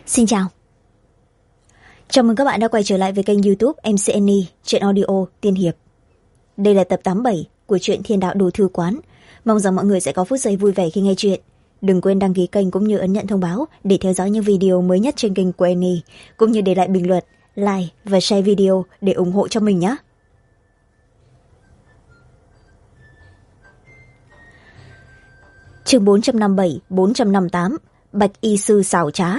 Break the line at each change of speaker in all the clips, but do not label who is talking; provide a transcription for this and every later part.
Xin chào. Chào mừng các bạn đã quay trở lại với kênh YouTube MCNE Truyện Audio Tiên Hiệp. Đây là tập 87 của truyện Thiên Đạo Đồ Thư Quán. Mong rằng mọi người sẽ có phút giây vui vẻ khi nghe chuyện. Đừng quên đăng ký kênh cũng như ấn nhận thông báo để theo dõi những video mới nhất trên kênh của Annie, cũng như để lại bình luận, like và share video để ủng hộ cho mình nhé. Chương 457-458 Bạch Y Sư xảo trá.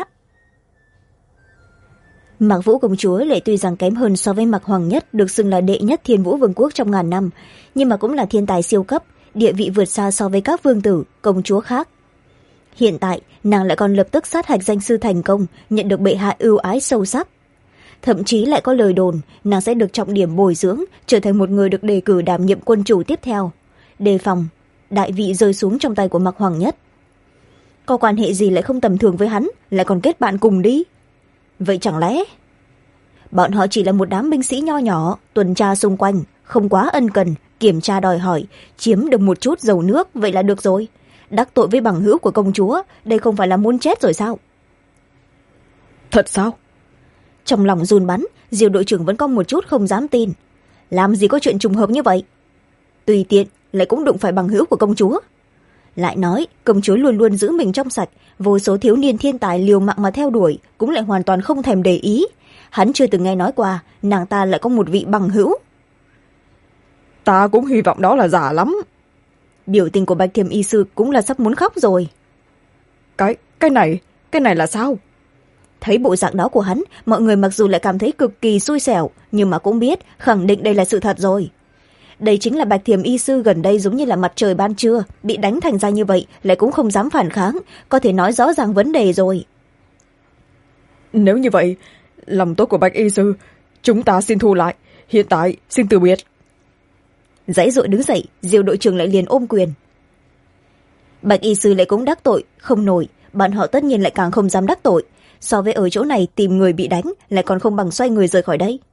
Mạc Vũ công chúa lại tuy rằng kém hơn so với Mạc Hoàng Nhất được xưng là đệ nhất Thiên Vũ Vương quốc trong ngàn năm, nhưng mà cũng là thiên tài siêu cấp, địa vị vượt xa so với các vương tử, công chúa khác. Hiện tại, nàng lại còn lập tức sát hạch danh sư thành công, nhận được bệ hạ ưu ái sâu sắc. Thậm chí lại có lời đồn, nàng sẽ được trọng điểm bồi dưỡng, trở thành một người được đề cử đảm nhiệm quân chủ tiếp theo, đề phòng đại vị rơi xuống trong tay của Mạc Hoàng Nhất. Có quan hệ gì lại không tầm thường với hắn, lại còn kết bạn cùng đi? Vậy chẳng lẽ bọn họ chỉ là một đám binh sĩ nho nhỏ, tuần tra xung quanh, không quá ân cần, kiểm tra đòi hỏi, chiếm được một chút dầu nước, vậy là được rồi. Đắc tội với bằng hữu của công chúa, đây không phải là muốn chết rồi sao?
Thật sao?
Trong lòng run bắn, Diêu đội trưởng vẫn có một chút không dám tin. Làm gì có chuyện trùng hợp như vậy? Tùy tiện lại cũng đụng phải bằng hữu của công chúa. Lại nói, công chúa luôn luôn giữ mình trong sạch, vô số thiếu niên thiên tài liều mạng mà theo đuổi, cũng lại hoàn toàn không thèm để ý. Hắn chưa từng nghe nói qua, nàng ta lại có một vị bằng hữu.
Ta cũng hy vọng đó là giả lắm.
Biểu tình của Bạch Thiềm Y Sư cũng là sắp muốn khóc rồi.
Cái này là sao?
Thấy bộ dạng đó của hắn, mọi người mặc dù lại cảm thấy cực kỳ xui xẻo, nhưng mà cũng biết, khẳng định đây là sự thật rồi. Đây chính là Bạch Thiềm Y Sư gần đây giống như là mặt trời ban trưa, bị đánh thành ra như vậy, lại cũng không dám phản kháng, có thể nói rõ ràng vấn đề rồi.
Nếu như vậy, lòng tốt của Bạch Y Sư, chúng ta xin thu lại, hiện tại xin từ biệt.
Dãy dội đứng dậy, Diêu đội trưởng lại liền ôm quyền. Bạch Y Sư lại cũng đắc tội, không nổi, bọn họ tất nhiên lại càng không dám đắc tội. So với ở chỗ này tìm người bị đánh, lại còn không bằng xoay người rời khỏi đây.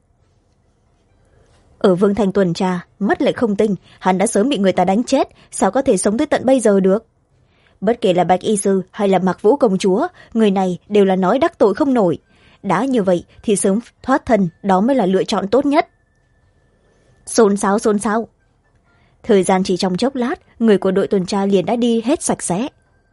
Ở Vương Thành tuần tra, mắt lại không tinh, hắn đã sớm bị người ta đánh chết, sao có thể sống tới tận bây giờ được? Bất kể là Bạch Y Sư hay là Mạc Vũ công chúa, người này đều là nói đắc tội không nổi. Đã như vậy thì sớm thoát thân, đó mới là lựa chọn tốt nhất. Xôn xao. Thời gian chỉ trong chốc lát, người của đội tuần tra liền đã đi hết sạch sẽ.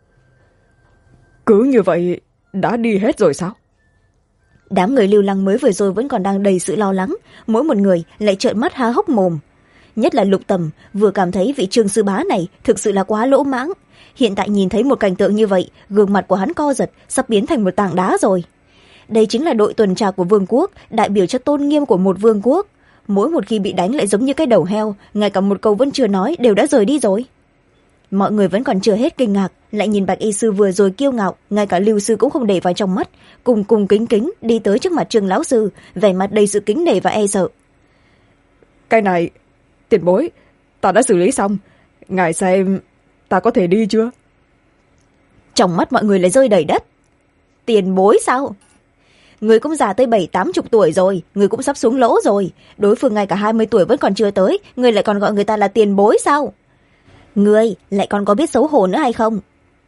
Cứ như vậy, đã đi hết rồi sao?
Đám người lưu lăng mới vừa rồi vẫn còn đang đầy sự lo lắng, mỗi một người lại trợn mắt há hốc mồm. Nhất là Lục Tầm vừa cảm thấy vị Trương sư bá này thực sự là quá lỗ mãng. Hiện tại nhìn thấy một cảnh tượng như vậy, gương mặt của hắn co giật, sắp biến thành một tảng đá rồi. Đây chính là đội tuần tra của vương quốc, đại biểu cho tôn nghiêm của một vương quốc. Mỗi một khi bị đánh lại giống như cái đầu heo, ngay cả một câu vẫn chưa nói đều đã rời đi rồi. Mọi người vẫn còn chưa hết kinh ngạc, lại nhìn Bạch Y Sư vừa rồi kiêu ngạo, ngay cả Lưu Sư cũng không để vào trong mắt, cùng kính đi tới trước mặt Trương lão sư, vẻ mặt đầy sự kính nể và e sợ.
Cái này, tiền bối, ta đã xử lý xong, ngài xem ta có thể đi chưa?
Trong mắt mọi người lại rơi đầy đất. Tiền bối sao? Người cũng già tới 70-80 tuổi rồi, người cũng sắp xuống lỗ rồi, đối phương ngay cả 20 tuổi vẫn còn chưa tới, người lại còn gọi người ta là tiền bối sao? Người lại còn có biết xấu hổ nữa hay không?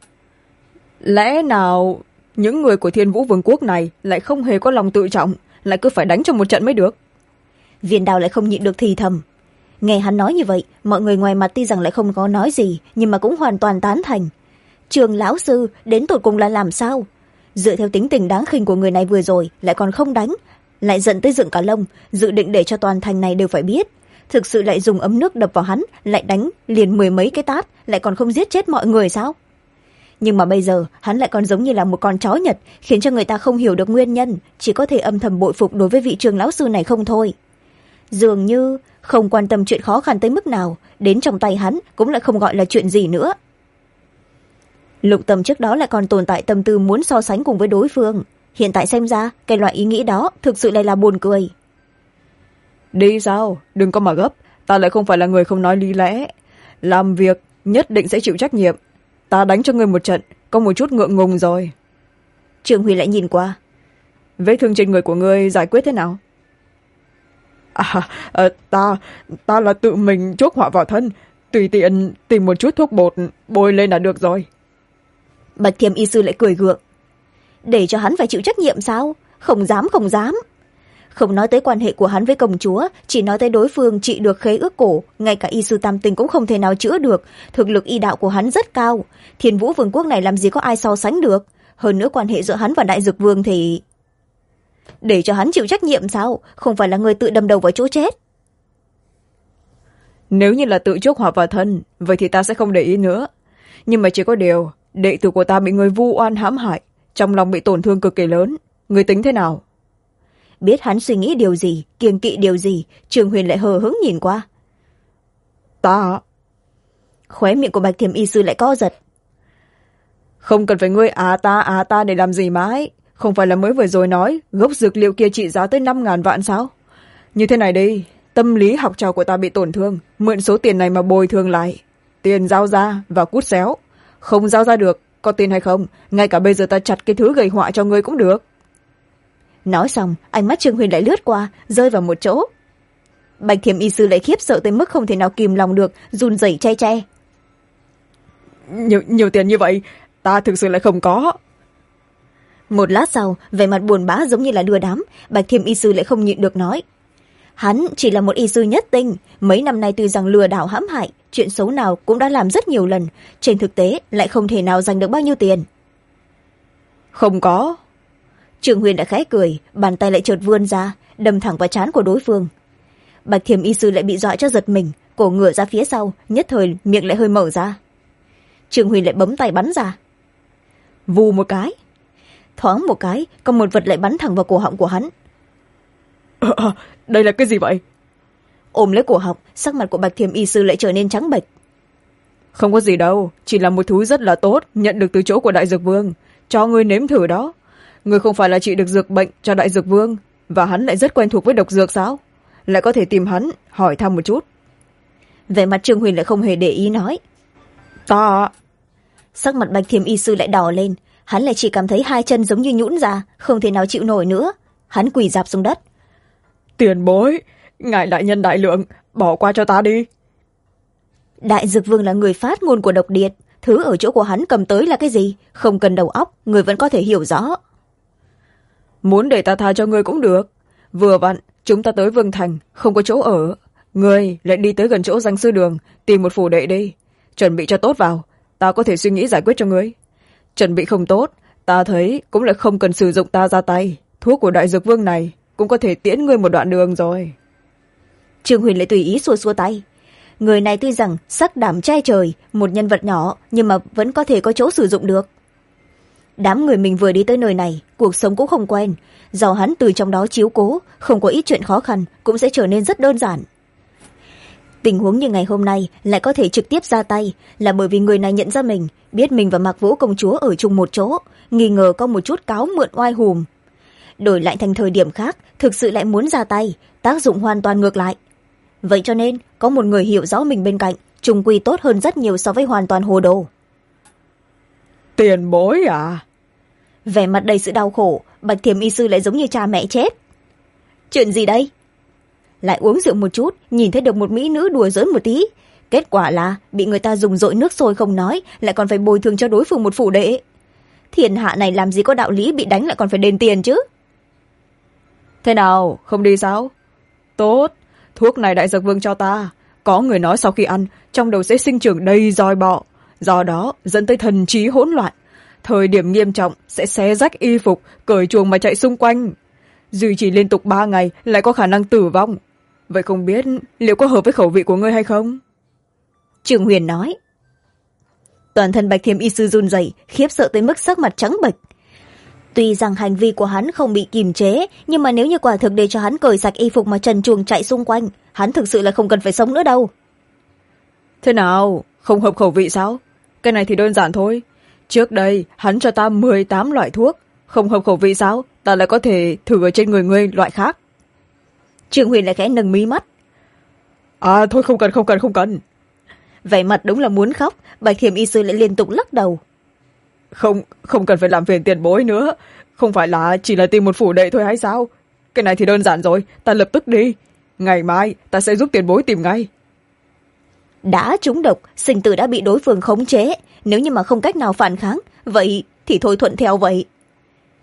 Lẽ nào những người của Thiên Vũ Vương quốc này lại không hề có lòng tự trọng, lại cứ phải đánh cho một trận mới được?
Viên Đào lại không nhịn được thì thầm. Nghe hắn nói như vậy, mọi người ngoài mặt tuy rằng lại không có nói gì, nhưng mà cũng hoàn toàn tán thành. Trường lão sư đến tột cùng là làm sao? Dựa theo tính tình đáng khinh của người này vừa rồi, lại còn không đánh, lại giận tới dựng cả lông, dự định để cho toàn thành này đều phải biết. Thực sự lại dùng ấm nước đập vào hắn, lại đánh liền 10 mấy cái tát, lại còn không giết chết mọi người sao? Nhưng mà bây giờ hắn lại còn giống như là một con chó Nhật, khiến cho người ta không hiểu được nguyên nhân, chỉ có thể âm thầm bội phục đối với vị Trường lão sư này không thôi. Dường như không quan tâm chuyện khó khăn tới mức nào, đến trong tay hắn cũng lại không gọi là chuyện gì nữa. Lục Tầm trước đó lại còn tồn tại tâm tư muốn so sánh cùng với đối phương, hiện tại xem ra cái loại ý nghĩ đó thực sự lại là buồn cười.
Đi sao? Đừng có mà gấp, ta lại không phải là người không nói lý lẽ. Làm việc nhất định sẽ chịu trách nhiệm. Ta đánh cho ngươi một trận, có một chút ngượng ngùng rồi.
Trương Huy lại nhìn qua.
Vết thương trên người của ngươi giải quyết thế nào? Ta là tự mình chuốc họa vào thân, tùy tiện tìm một chút thuốc bột bôi lên là được rồi.
Bạch Thiềm Y Sư lại cười gượng. để cho hắn phải chịu trách nhiệm sao? Không dám, không dám. Không nói tới quan hệ của hắn với công chúa, chỉ nói tới đối phương trị được khế ước cổ, ngay cả y sư tam tinh cũng không thể nào chữa được. Thực lực y đạo của hắn rất cao, Thiên Vũ Vương quốc này làm gì có ai so sánh được. Hơn nữa quan hệ giữa hắn và Đại Dược Vương thì để cho hắn chịu trách nhiệm sao? Không phải là người tự đâm đầu vào chỗ chết.
Nếu như là tự chuốc họa vào thân, vậy thì ta sẽ không để ý nữa. Nhưng mà chỉ có điều, đệ tử của ta bị người vu oan hãm hại, trong lòng bị tổn thương cực kỳ lớn. Người tính thế nào?
Biết hắn suy nghĩ điều gì, kiêng kỵ điều gì, Trường Huyền lại hờ hững nhìn qua.
Ta...
Khóe miệng của Bạch Thiểm y sư lại co giật.
Không cần phải ngươi ta để làm gì mãi. Không phải là mới vừa rồi nói gốc dược liệu kia trị giá tới 5.000 vạn sao? Như thế này đi, tâm lý học trò của ta bị tổn thương, mượn số tiền này mà bồi thường lại. Tiền giao ra và cút xéo. Không giao ra được, có tiền hay không, ngay cả bây giờ ta chặt cái thứ gây họa cho ngươi cũng được.
Nói xong, ánh mắt Trương Huyền lại lướt qua, rơi vào một chỗ. Bạch Thiểm y sư lại khiếp sợ tới mức không thể nào kìm lòng được, run rẩy che che.
Nhiều tiền như vậy, ta thực sự lại không có.
Một lát sau, vẻ mặt buồn bã giống như là đưa đám, Bạch Thiểm y sư lại không nhịn được nói. Hắn chỉ là một y sư nhất tinh, mấy năm nay tuy rằng lừa đảo hãm hại, chuyện xấu nào cũng đã làm rất nhiều lần, trên thực tế lại không thể nào giành được bao nhiêu tiền.
Không có.
Trường Huyền đã khẽ cười, bàn tay lại chợt vươn ra, đâm thẳng vào trán của đối phương. Bạch Thiểm y sư lại bị dọa cho giật mình, cổ ngửa ra phía sau, nhất thời miệng lại hơi mở ra. Trường Huyền lại bấm tay bắn ra. Vù một cái. Thoáng một cái, có một vật lại bắn thẳng vào cổ họng của hắn.
Đây là cái gì vậy?
Ôm lấy cổ họng, sắc mặt của Bạch Thiểm y sư lại trở nên trắng bệch.
Không có gì đâu, chỉ là một thứ rất là tốt, nhận được từ chỗ của Đại Dược Vương. Cho ngươi nếm thử đó. Ngươi không phải là trị được dược bệnh cho Đại Dược Vương, và hắn lại rất quen thuộc với độc dược sao? Lại có thể tìm hắn, hỏi thăm một chút.
Vẻ mặt Trương Huyền lại không hề để ý nói.
Ta...
Sắc mặt Bạch Thiểm y sư lại đỏ lên, hắn lại chỉ cảm thấy hai chân giống như nhũn ra, không thể nào chịu nổi nữa. Hắn quỳ rạp xuống đất.
Tiền bối, ngài đại nhân đại lượng, bỏ qua cho ta đi.
Đại Dược Vương là người phát ngôn của độc điệt, thứ ở chỗ của hắn cầm tới là cái gì, không cần đầu óc, người vẫn có thể hiểu rõ.
Muốn để ta tha cho ngươi cũng được. Vừa vặn, chúng ta tới Vương Thành, không có chỗ ở. Ngươi lại đi tới gần chỗ Danh Sư Đường, tìm một phủ đệ đi. Chuẩn bị cho tốt vào, ta có thể suy nghĩ giải quyết cho ngươi. Chuẩn bị không tốt, ta thấy cũng lại không cần sử dụng ta ra tay. Thuốc của Đại Dược Vương này cũng có thể tiễn ngươi một đoạn đường rồi.
Trương Huyền lại tùy ý xua xua tay. Người này tuy rằng sắc đảm che trời, một nhân vật nhỏ, nhưng mà vẫn có thể có chỗ sử dụng được. Đám người mình vừa đi tới nơi này, cuộc sống cũng không quen. Do hắn từ trong đó chiếu cố, không có ít chuyện khó khăn, cũng sẽ trở nên rất đơn giản. Tình huống như ngày hôm nay lại có thể trực tiếp ra tay, là bởi vì người này nhận ra mình, biết mình và Mạc Vũ công chúa ở chung một chỗ, nghi ngờ có một chút cáo mượn oai hùm. Đổi lại thành thời điểm khác, thực sự lại muốn ra tay, tác dụng hoàn toàn ngược lại. Vậy cho nên, có một người hiểu rõ mình bên cạnh, chung quy tốt hơn rất nhiều so với hoàn toàn hồ đồ.
Tiền bối à?
Vẻ mặt đầy sự đau khổ, Bạch Thiểm y sư lại giống như cha mẹ chết. Chuyện gì đây? Lại uống rượu một chút, nhìn thấy được một mỹ nữ đùa giỡn một tí. Kết quả là bị người ta dùng dội nước sôi không nói, lại còn phải bồi thường cho đối phương một phủ đệ. Thiên hạ này làm gì có đạo lý bị đánh lại còn phải đền tiền chứ.
Thế nào, không đi sao? Tốt, thuốc này Đại Dược Vương cho ta. Có người nói sau khi ăn, trong đầu sẽ sinh trưởng đầy roi bọ, do đó dẫn tới thần trí hỗn loạn. Thời điểm nghiêm trọng sẽ xé rách y phục, cởi chuồng mà chạy xung quanh. Duy trì liên tục 3 ngày lại có khả năng tử vong. Vậy không biết liệu có hợp với khẩu vị của ngươi hay không?
Trường Huyền nói. Toàn thân Bạch Thiểm y sư run rẩy, khiếp sợ tới mức sắc mặt trắng bệch. Tuy rằng hành vi của hắn không bị kìm chế, nhưng mà nếu như quả thực để cho hắn cởi sạch y phục mà trần truồng chạy xung quanh, hắn thực sự là không cần phải sống nữa đâu.
Thế nào, không hợp khẩu vị sao? Cái này thì đơn giản thôi. Trước đây hắn cho ta 18 loại thuốc, không hợp khẩu vị sao? Ta lại có thể thử ở trên người ngươi loại khác.
Trường Huyền lại khẽ nâng mí mắt.
À thôi không cần.
Vẻ mặt đúng là muốn khóc, Bạch Thiểm y sư lại liên tục lắc đầu.
Không cần phải làm phiền tiền bối nữa. Không phải là chỉ là tìm một phủ đệ thôi hay sao? Cái này thì đơn giản rồi, ta lập tức đi. Ngày mai ta sẽ giúp tiền bối tìm ngay.
Đã trúng độc, sinh tử đã bị đối phương khống chế. Nếu như mà không cách nào phản kháng, vậy thì thôi thuận theo vậy.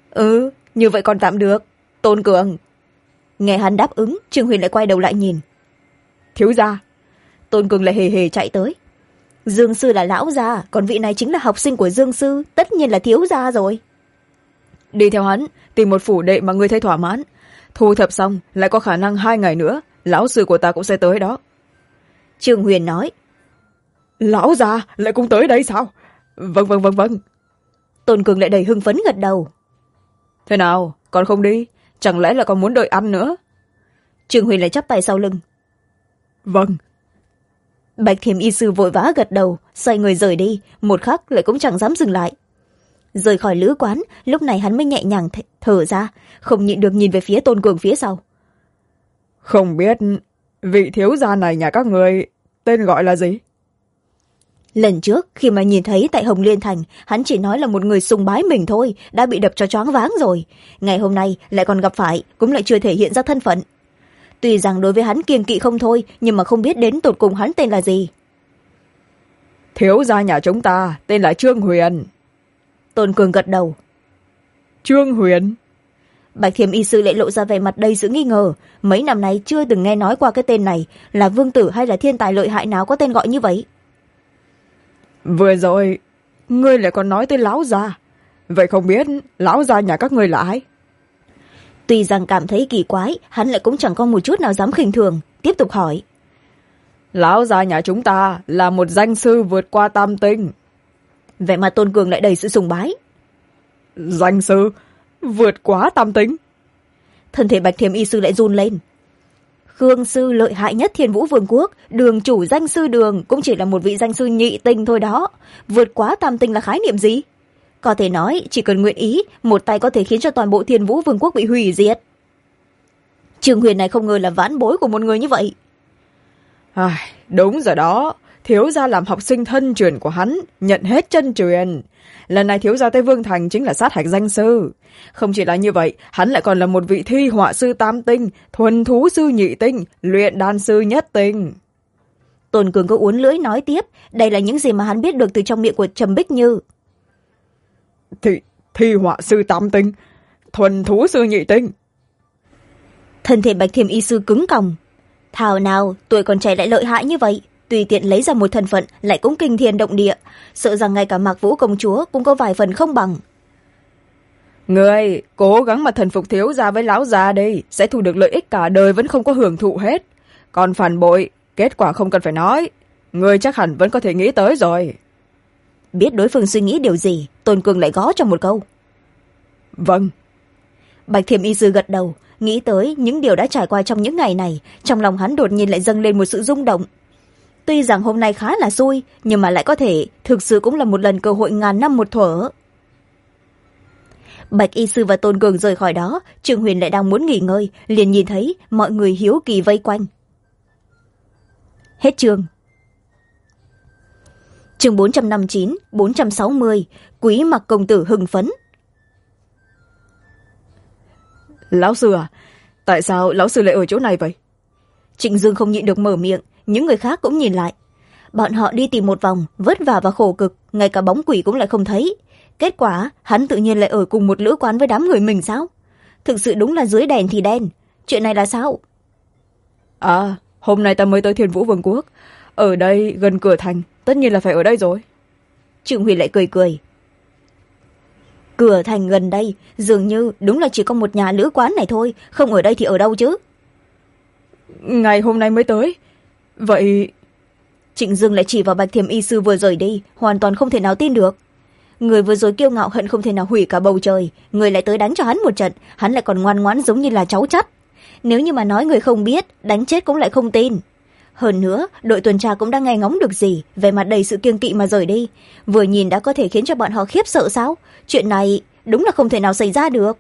Ừ, như vậy còn tạm được. Tôn Cường.
Nghe hắn đáp ứng, Trương Huyền lại quay đầu lại nhìn.
Thiếu gia.
Tôn Cường lại hề hề chạy tới. Dương sư là lão gia, còn vị này chính là học sinh của Dương sư, tất nhiên là thiếu gia rồi.
Đi theo hắn, tìm một phủ đệ mà ngươi thấy thỏa mãn. Thu thập xong, lại có khả năng 2 ngày nữa, lão sư của ta cũng sẽ tới đó.
Trương Huyền nói.
Lão già lại cũng tới đây sao? Vâng.
Tôn Cường lại đầy hưng phấn gật đầu.
Thế nào, còn không đi? Chẳng lẽ là còn muốn đợi ăn nữa?
Trương Huyền lại chắp tay sau lưng.
Vâng.
Bạch Thiểm y sư vội vã gật đầu, xoay người rời đi, một khắc lại cũng chẳng dám dừng lại. Rời khỏi lữ quán, lúc này hắn mới nhẹ nhàng thở ra, không nhịn được nhìn về phía Tôn Cường phía sau.
Không biết vị thiếu gia này nhà các người tên gọi là gì?
Lần trước khi mà nhìn thấy tại Hồng Liên Thành, hắn chỉ nói là một người sùng bái mình thôi, đã bị đập cho choáng váng rồi. Ngày hôm nay lại còn gặp phải, cũng lại chưa thể hiện ra thân phận. Tuy rằng đối với hắn kiêng kỵ không thôi, nhưng mà không biết đến tột cùng hắn tên là gì.
Thiếu gia nhà chúng ta tên là Trương Huyền.
Tôn Cường gật đầu.
Trương Huyền?
Bạch Thiểm y sư lại lộ ra vẻ mặt đầy sự nghi ngờ. Mấy năm nay chưa từng nghe nói qua cái tên này, là vương tử hay là thiên tài lợi hại nào có tên gọi như vậy.
Vừa rồi ngươi lại còn nói tới lão gia, vậy không biết lão gia nhà các ngươi là ai?
Tuy rằng cảm thấy kỳ quái, hắn lại cũng chẳng có một chút nào dám khinh thường, tiếp tục hỏi.
Lão gia nhà chúng ta là một danh sư vượt qua tam tinh.
Vẻ mặt Tôn Cường lại đầy sự sùng bái.
Danh sư vượt quá tam tinh?
Thân thể Bạch Thiểm y sư lại run lên. Khương sư lợi hại nhất Thiên Vũ Vương quốc, Đường chủ danh sư Đường cũng chỉ là một vị danh sư nhị tinh thôi đó. Vượt quá tam tinh là khái niệm gì? Có thể nói chỉ cần nguyện ý, một tay có thể khiến cho toàn bộ Thiên Vũ Vương quốc bị hủy diệt. Trương Huyền này không ngờ là vãn bối của một người như vậy.
Đúng rồi đó, thiếu gia làm học sinh thân truyền của hắn, nhận hết chân truyền. Lần này thiếu gia tới Vương Thành chính là sát hạch danh sư. Không chỉ là như vậy, hắn lại còn là một vị thi họa sư tam tinh, thuần thú sư nhị tinh, luyện đan sư nhất tinh.
Tôn Cường có uốn lưỡi nói tiếp, đây là những gì mà hắn biết được từ trong miệng của Trầm Bích Như.
Thi họa sư tam tinh, thuần thú sư nhị tinh.
Thân thể Bạch Thiểm y sư cứng còng. Thảo nào tuổi còn trẻ lại lợi hại như vậy, tùy tiện lấy ra một thân phận lại cũng kinh thiên động địa, sợ rằng ngay cả Mạc Vũ công chúa cũng có vài phần không bằng.
Người cố gắng mà thần phục thiếu gia với lão già đi, sẽ thu được lợi ích cả đời vẫn không có hưởng thụ hết. Còn phản bội, kết quả không cần phải nói, người chắc hẳn vẫn có thể nghĩ tới rồi.
Biết đối phương suy nghĩ điều gì, Tôn Cường lại gõ trong một câu.
Vâng.
Bạch Thiểm y sư gật đầu, nghĩ tới những điều đã trải qua trong những ngày này, trong lòng hắn đột nhiên lại dâng lên một sự rung động. Tuy rằng hôm nay khá là xui, nhưng mà lại có thể thực sự cũng là một lần cơ hội ngàn năm một thuở. Bạch y sư và Tôn Cường rời khỏi đó, Trương Huyền lại đang muốn nghỉ ngơi, liền nhìn thấy mọi người hiếu kỳ vây quanh. Hết chương. Chương 459, 460, Quý Mặc công tử hưng phấn.
Lão sư à, tại sao lão sư lại ở chỗ này vậy?
Trịnh Dương không nhịn được mở miệng, những người khác cũng nhìn lại. Bọn họ đi tìm một vòng, vất vả và khổ cực, ngay cả bóng quỷ cũng lại không thấy. Kết quả, hắn tự nhiên lại ở cùng một lữ quán với đám người mình sao? Thực sự đúng là dưới đèn thì đen. Chuyện này là sao?
Hôm nay ta mới tới Thiên Vũ Vương quốc. Ở đây gần cửa thành, tất nhiên là phải ở đây rồi.
Trương Huy lại cười cười. Cửa thành gần đây, dường như đúng là chỉ có một nhà lữ quán này thôi, không ở đây thì ở đâu chứ?
Ngày hôm nay mới tới. Vậy...
Trịnh Dương lại chỉ vào Bạch Thiểm y sư vừa rời đi, hoàn toàn không thể nào tin được. Người vừa rồi kiêu ngạo hận không thể nào hủy cả bầu trời, người lại tới đánh cho hắn một trận, hắn lại còn ngoan ngoãn giống như là cháu chắt. Nếu như mà nói người không biết, đánh chết cũng lại không tin. Hơn nữa, đội tuần tra cũng đang nghe ngóng được gì, về mặt đầy sự kiêng kỵ mà rời đi. Vừa nhìn đã có thể khiến cho bọn họ khiếp sợ sao? Chuyện này đúng là không thể nào xảy ra được.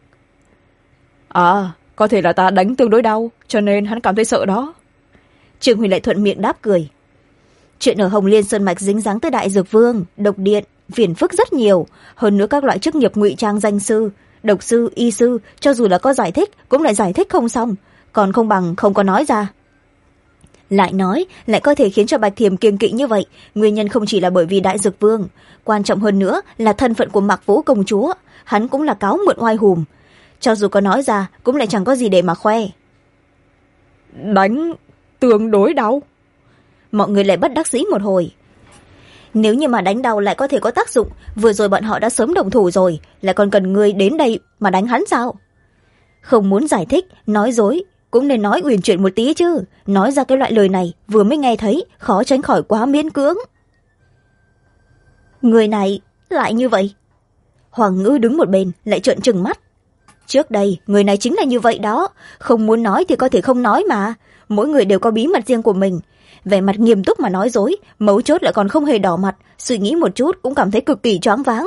Có thể là ta đánh tương đối đau, cho nên hắn cảm thấy sợ đó.
Trương Huy lại thuận miệng đáp cười. Chuyện ở Hồng Liên Sơn Mạch dính dáng tới Đại Dược Vương, độc điện, phiền phức rất nhiều. Hơn nữa các loại chức nghiệp ngụy trang danh sư, độc sư, y sư, cho dù là có giải thích cũng lại giải thích không xong, còn không bằng không có nói ra. Lại nói, lại có thể khiến cho Bạch Thiềm kiêng kỵ như vậy, nguyên nhân không chỉ là bởi vì Đại Dược Vương, quan trọng hơn nữa là thân phận của Mạc Vũ công chúa, hắn cũng là cáo mượn oai hùm, cho dù có nói ra cũng lại chẳng có gì để mà khoe.
Đánh tương đối đau.
Mọi người lại bất đắc dĩ một hồi. Nếu như mà đánh đau lại có thể có tác dụng, vừa rồi bọn họ đã sớm động thủ rồi, lại còn cần người đến đây mà đánh hắn sao? Không muốn giải thích, nói dối cũng nên nói uyển chuyển một tí chứ, nói ra cái loại lời này vừa mới nghe thấy, khó tránh khỏi quá miễn cưỡng. Người này lại như vậy. Hoàng Ngữ đứng một bên lại trợn trừng mắt. Trước đây người này chính là như vậy đó, không muốn nói thì có thể không nói mà, mỗi người đều có bí mật riêng của mình, vẻ mặt nghiêm túc mà nói dối, mấu chốt lại còn không hề đỏ mặt, suy nghĩ một chút cũng cảm thấy cực kỳ choáng váng.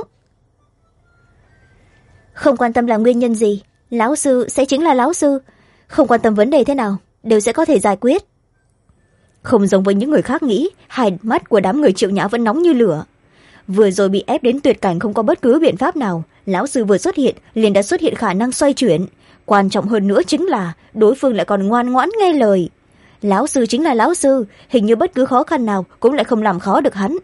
Không quan tâm là nguyên nhân gì, lão sư sẽ chính là lão sư, không quan tâm vấn đề thế nào đều sẽ có thể giải quyết. Không giống với những người khác nghĩ, hai mắt của đám người Triệu Nhã vẫn nóng như lửa. Vừa rồi bị ép đến tuyệt cảnh, không có bất cứ biện pháp nào, lão sư vừa xuất hiện liền đã xuất hiện khả năng xoay chuyển, quan trọng hơn nữa chính là đối phương lại còn ngoan ngoãn nghe lời. Lão sư chính là lão sư, hình như bất cứ khó khăn nào cũng lại không làm khó được hắn.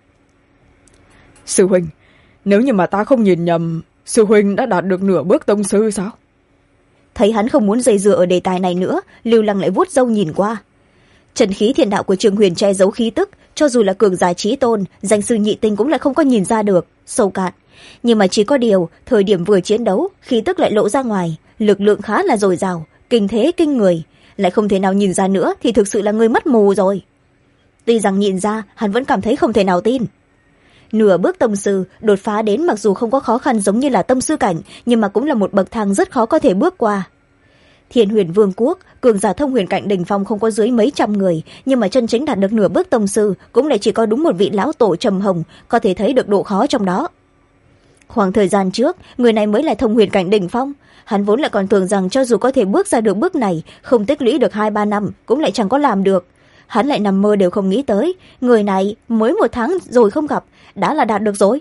Sư huynh, nếu như mà ta không nhìn nhầm, sư huynh đã đạt được nửa bước tông sư sao?
Thấy hắn không muốn dây dưa ở đề tài này nữa, Lưu Lăng lại vuốt râu nhìn qua. Trần khí thiền đạo của Trường Huyền che giấu khí tức, cho dù là cường giả trí tôn, danh sư nhị tinh cũng lại không có nhìn ra được, sâu cạn. Nhưng mà chỉ có điều, thời điểm vừa chiến đấu, khí tức lại lộ ra ngoài, lực lượng khá là dồi dào, kinh thế kinh người, lại không thể nào nhìn ra nữa thì thực sự là người mắt mù rồi. Tuy rằng nhìn ra, hắn vẫn cảm thấy không thể nào tin. Nửa bước tông sư, đột phá đến mặc dù không có khó khăn giống như là tông sư cảnh, nhưng mà cũng là một bậc thang rất khó có thể bước qua. Thiên Huyền Vương quốc, cường giả thông huyền cảnh đỉnh phong không có dưới mấy trăm người, nhưng mà chân chính đạt được nửa bước tông sư cũng lại chỉ có đúng một vị lão tổ trầm hồng, có thể thấy được độ khó trong đó. Khoảng thời gian trước, người này mới là thông huyền cảnh đỉnh phong, hắn vốn lại còn tưởng rằng cho dù có thể bước ra được bước này, không tích lũy được 2-3 năm cũng lại chẳng có làm được. Hắn lại nằm mơ đều không nghĩ tới, người này mới 1 tháng rồi không gặp, đã là đạt được rồi.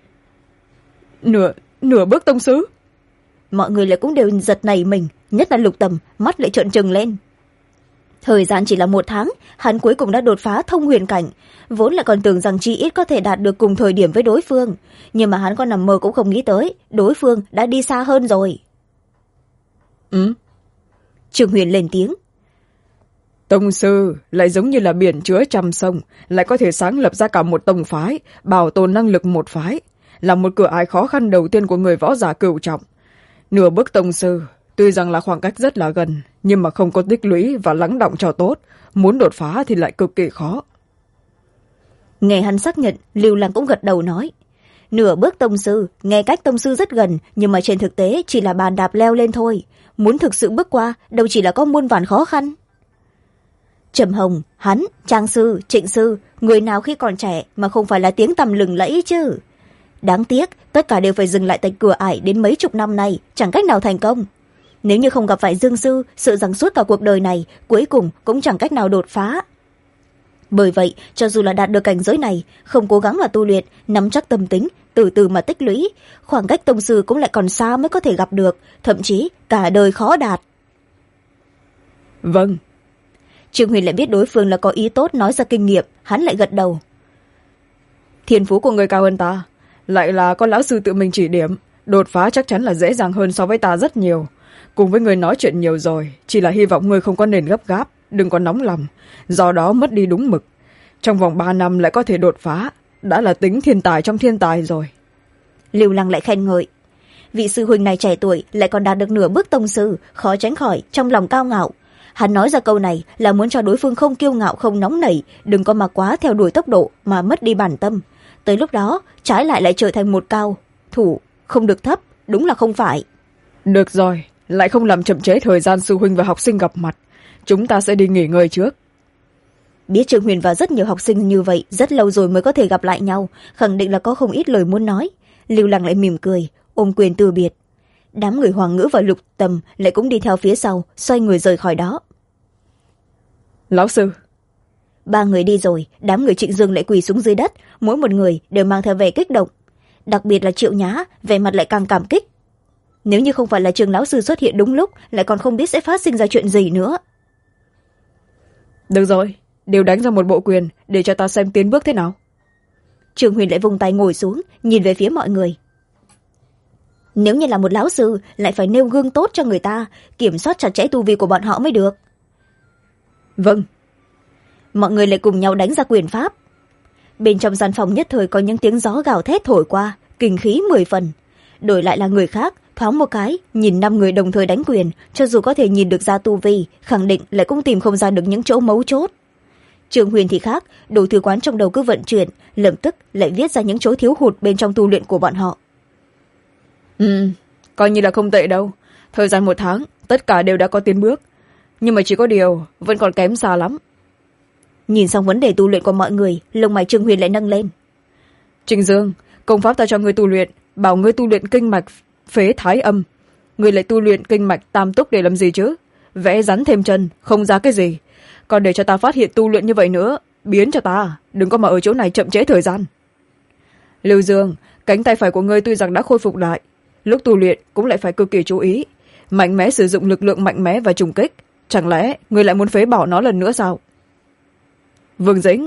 Nửa bước tông sư.
Mọi người lại cũng đều giật nảy mình, nhất là Lục Tầm, mắt lại trợn trừng lên. Thời gian chỉ là 1 tháng, hắn cuối cùng đã đột phá thông huyền cảnh, vốn lại còn tưởng rằng chi ít có thể đạt được cùng thời điểm với đối phương, nhưng mà hắn có nằm mơ cũng không nghĩ tới, đối phương đã đi xa hơn rồi. Trường Huyền lên tiếng.
Tông sư lại giống như là biển chứa trăm sông, lại có thể sáng lập ra cả một tông phái, bảo tồn năng lực một phái, là một cửa ải khó khăn đầu tiên của người võ giả cửu trọng. Nửa bước tông sư, tuy rằng là khoảng cách rất là gần, nhưng mà không có tích lũy và lắng đọng cho tốt, muốn đột phá thì lại cực kỳ khó.
Nghe hắn xác nhận, Lưu Lăng cũng gật đầu nói. Nửa bước tông sư, nghe cách tông sư rất gần, nhưng mà trên thực tế chỉ là bàn đạp leo lên thôi. Muốn thực sự bước qua, đâu chỉ là có muôn vàn khó khăn. Trầm Hồng, hắn, Trang sư, Trịnh sư, người nào khi còn trẻ mà không phải là tiếng tăm lừng lẫy chứ. Đáng tiếc, tất cả đều phải dừng lại tại cửa ải đến mấy chục năm nay, chẳng cách nào thành công. Nếu như không gặp phải Dương sư, sợ rằng suốt cả cuộc đời này, cuối cùng cũng chẳng cách nào đột phá. Bởi vậy, cho dù là đạt được cảnh giới này, không cố gắng mà tu luyện, nắm chắc tâm tính, từ từ mà tích lũy, khoảng cách tông sư cũng lại còn xa mới có thể gặp được, thậm chí cả đời khó đạt.
Vâng.
Trương Huyền lại biết đối phương là có ý tốt nói ra kinh nghiệm, hắn lại gật đầu.
Thiên phú của người cao hơn ta, lại là có lão sư tự mình chỉ điểm, đột phá chắc chắn là dễ dàng hơn so với ta rất nhiều. Cùng với người nói chuyện nhiều rồi, chỉ là hy vọng người không có nên gấp gáp, đừng có nóng lòng, do đó mất đi đúng mực. Trong vòng 3 năm lại có thể đột phá, đã là tính thiên tài trong thiên tài rồi.
Lưu Lăng lại khen ngợi. Vị sư huynh này trẻ tuổi lại còn đạt được nửa bước tông sư, khó tránh khỏi trong lòng cao ngạo. Hắn nói ra câu này là muốn cho đối phương không kiêu ngạo không nóng nảy, đừng có mà quá theo đuổi tốc độ mà mất đi bản tâm. Tới lúc đó, trái lại trở thành một cao thủ, không được thấp, đúng là không phải.
Được rồi, lại không làm chậm trễ thời gian sư huynh và học sinh gặp mặt. Chúng ta sẽ đi nghỉ ngơi trước.
Biết Trương Huyền và rất nhiều học sinh như vậy rất lâu rồi mới có thể gặp lại nhau, khẳng định là có không ít lời muốn nói. Lưu Lăng lại mỉm cười, ôm quyền từ biệt. Đám người Hoàng Ngữ và Lục Tầm lại cũng đi theo phía sau, xoay người rời khỏi đó.
Lão sư.
3 người đi rồi, đám người Trịnh Dương lại quỳ xuống dưới đất, mỗi một người đều mang theo vẻ kích động. Đặc biệt là Triệu Nhã, vẻ mặt lại càng cảm kích. Nếu như không phải là Trường lão sư xuất hiện đúng lúc, lại còn không biết sẽ phát sinh ra chuyện gì nữa.
Được rồi, đều đánh ra một bộ quyền để cho ta xem tiến bước thế nào.
Trương Huyền lại vùng tay ngồi xuống, nhìn về phía mọi người. Nếu như là một lão sư, lại phải nêu gương tốt cho người ta, kiểm soát chặt chẽ tu vi của bọn họ mới được.
Vâng.
Mọi người lại cùng nhau đánh ra quyền pháp. Bên trong gian phòng nhất thời có những tiếng gió gào thét thổi qua, kinh khí 10 phần. Đổi lại là người khác, thoáng một cái, nhìn 5 người đồng thời đánh quyền, cho dù có thể nhìn được ra tu vi, khẳng định lại cũng tìm không ra được những chỗ mấu chốt. Trương Huyền thì khác, đồ thư quán trong đầu cứ vận chuyển, lập tức lại viết ra những chỗ thiếu hụt bên trong tu luyện của bọn họ.
Coi như là không tệ đâu. Thời gian 1 tháng, tất cả đều đã có tiến bước. Nhưng mà chỉ có điều, vẫn còn kém xa lắm.
Nhìn xong vấn đề tu luyện của mọi người, lông mày Trương Huyền lại nâng lên.
Trịnh Dương, công pháp ta cho ngươi tu luyện, bảo ngươi tu luyện kinh mạch phế thái âm. Ngươi lại tu luyện kinh mạch tam túc để làm gì chứ? Vẽ rắn thêm chân, không ra cái gì. Còn để cho ta phát hiện tu luyện như vậy nữa, biến cho ta, đừng có mà ở chỗ này chậm trễ thời gian. Lưu Dương, cánh tay phải của ngươi tuy rằng đã khôi phục lại, lúc tu luyện cũng lại phải cực kỳ chú ý, mạnh mẽ sử dụng lực lượng mạnh mẽ và trùng kích. Chẳng lẽ ngươi lại muốn phế bỏ nó lần nữa sao? Vương Dĩnh.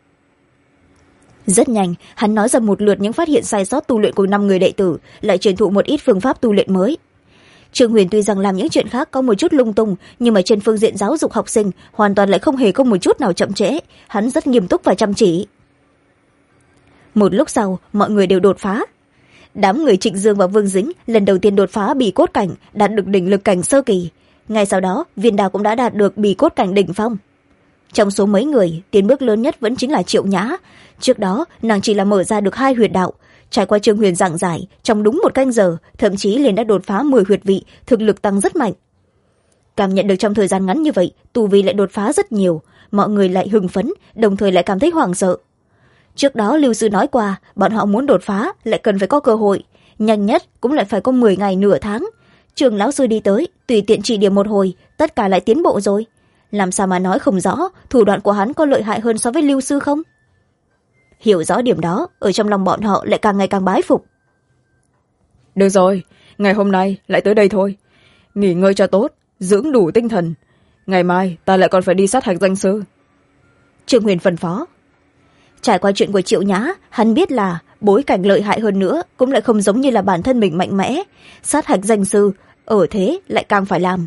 Rất nhanh, hắn nói ra một lượt những phát hiện sai sót tu luyện của 5 người đệ tử, lại truyền thụ một ít phương pháp tu luyện mới. Trương Huyền tuy rằng làm những chuyện khác có một chút lung tung, nhưng mà trên phương diện giáo dục học sinh hoàn toàn lại không hề có một chút nào chậm trễ. Hắn rất nghiêm túc và chăm chỉ. Một lúc sau, mọi người đều đột phá. Đám người Trịnh Dương và Vương Dĩnh lần đầu tiên đột phá bì cốt cảnh, đạt được đỉnh lực cảnh sơ kỳ. Ngay sau đó, Viên Đào cũng đã đạt được bì cốt cảnh đỉnh phong. Trong số mấy người, tiến bước lớn nhất vẫn chính là Triệu Nhã. Trước đó, nàng chỉ là mở ra được 2 huyệt đạo. Trải qua Trương Huyền giảng giải, trong đúng 1 canh giờ, thậm chí liền đã đột phá 10 huyệt vị, thực lực tăng rất mạnh. Cảm nhận được trong thời gian ngắn như vậy, tu vi lại đột phá rất nhiều, mọi người lại hưng phấn, đồng thời lại cảm thấy hoảng sợ. Trước đó Lưu Sư nói qua, bọn họ muốn đột phá lại cần phải có cơ hội, nhanh nhất cũng lại phải có 10 ngày nửa tháng. Trường lão sư đi tới, tùy tiện chỉ điểm một hồi, tất cả lại tiến bộ rồi. Làm sao mà nói không rõ, thủ đoạn của hắn có lợi hại hơn so với Lưu Sư không? Hiểu rõ điểm đó, ở trong lòng bọn họ lại càng ngày càng bái phục.
Được rồi, ngày hôm nay lại tới đây thôi. Nghỉ ngơi cho tốt, dưỡng đủ tinh thần. Ngày mai ta lại còn phải đi sát hạch danh sư.
Trương Huyền phân phó. Trải qua chuyện của Triệu Nhã, hắn biết là bối cảnh lợi hại hơn nữa cũng lại không giống như là bản thân mình mạnh mẽ. Sát hạch danh sư, ở thế lại càng phải làm.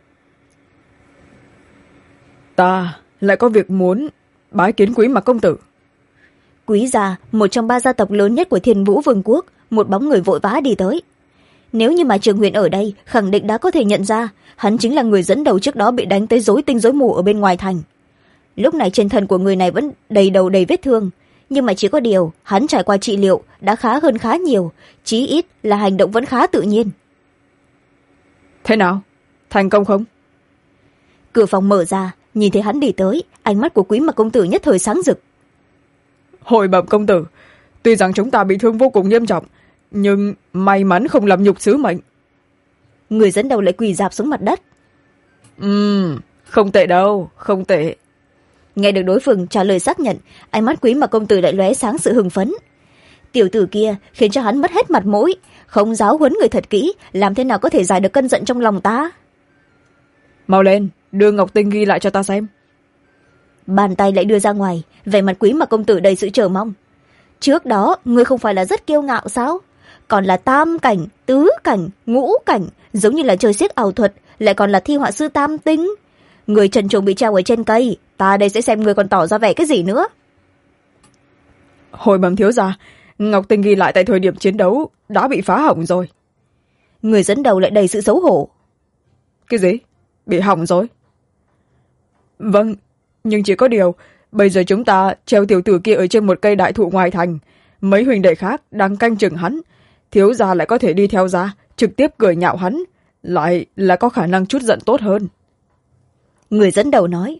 Ta lại có việc muốn bái kiến Quý Mặc công tử.
Quý gia, một trong 3 gia tộc lớn nhất của Thiên Vũ Vương quốc, một bóng người vội vã đi tới. Nếu như mà Trương Huyền ở đây, khẳng định đã có thể nhận ra, hắn chính là người dẫn đầu trước đó bị đánh tới rối tinh rối mù ở bên ngoài thành. Lúc này trên thân của người này vẫn đầy đầu đầy vết thương, nhưng mà chỉ có điều, hắn trải qua trị liệu đã khá hơn khá nhiều, chí ít là hành động vẫn khá tự nhiên.
Thế nào? Thành công không?
Cửa phòng mở ra, nhìn thấy hắn đi tới, ánh mắt của Quý Mặc công tử nhất thời sáng rực.
Hồi bẩm công tử, tuy rằng chúng ta bị thương vô cùng nghiêm trọng, nhưng may mắn không làm nhục sứ mệnh.
Người dẫn đầu lại quỳ rạp xuống mặt đất.
Không tệ đâu, không tệ.
Nghe được đối phương trả lời xác nhận, ánh mắt Quý Mặc công tử lại lóe sáng sự hưng phấn. Tiểu tử kia khiến cho hắn mất hết mặt mũi, không giáo huấn người thật kỹ, làm thế nào có thể giải được cơn giận trong lòng ta.
Mau lên, đưa Ngọc Tinh ghi lại cho ta xem.
Bàn tay lại đưa ra ngoài, vẻ mặt Quý Mặc công tử đầy sự chờ mong. Trước đó ngươi không phải là rất kiêu ngạo sao? Còn là tam cảnh, tứ cảnh, ngũ cảnh, giống như là chơi xiếc ảo thuật, lại còn là thi họa sư tam tinh. Người trần truồng bị treo ở trên cây, ta đây sẽ xem người còn tỏ ra vẻ cái gì nữa.
Hồi bẩm thiếu gia, Ngọc Tinh ghi lại tại thời điểm chiến đấu đã bị phá hỏng rồi.
Người dẫn đầu lại đầy sự xấu hổ.
Cái gì? Bị hỏng rồi? Vâng, nhưng chỉ có điều, bây giờ chúng ta treo tiểu tử kia ở trên một cây đại thụ ngoài thành. Mấy huynh đệ khác đang canh chừng hắn. Thiếu gia lại có thể đi theo ra, trực tiếp cười nhạo hắn. Lại là có khả năng chút giận tốt hơn.
Người dẫn đầu nói.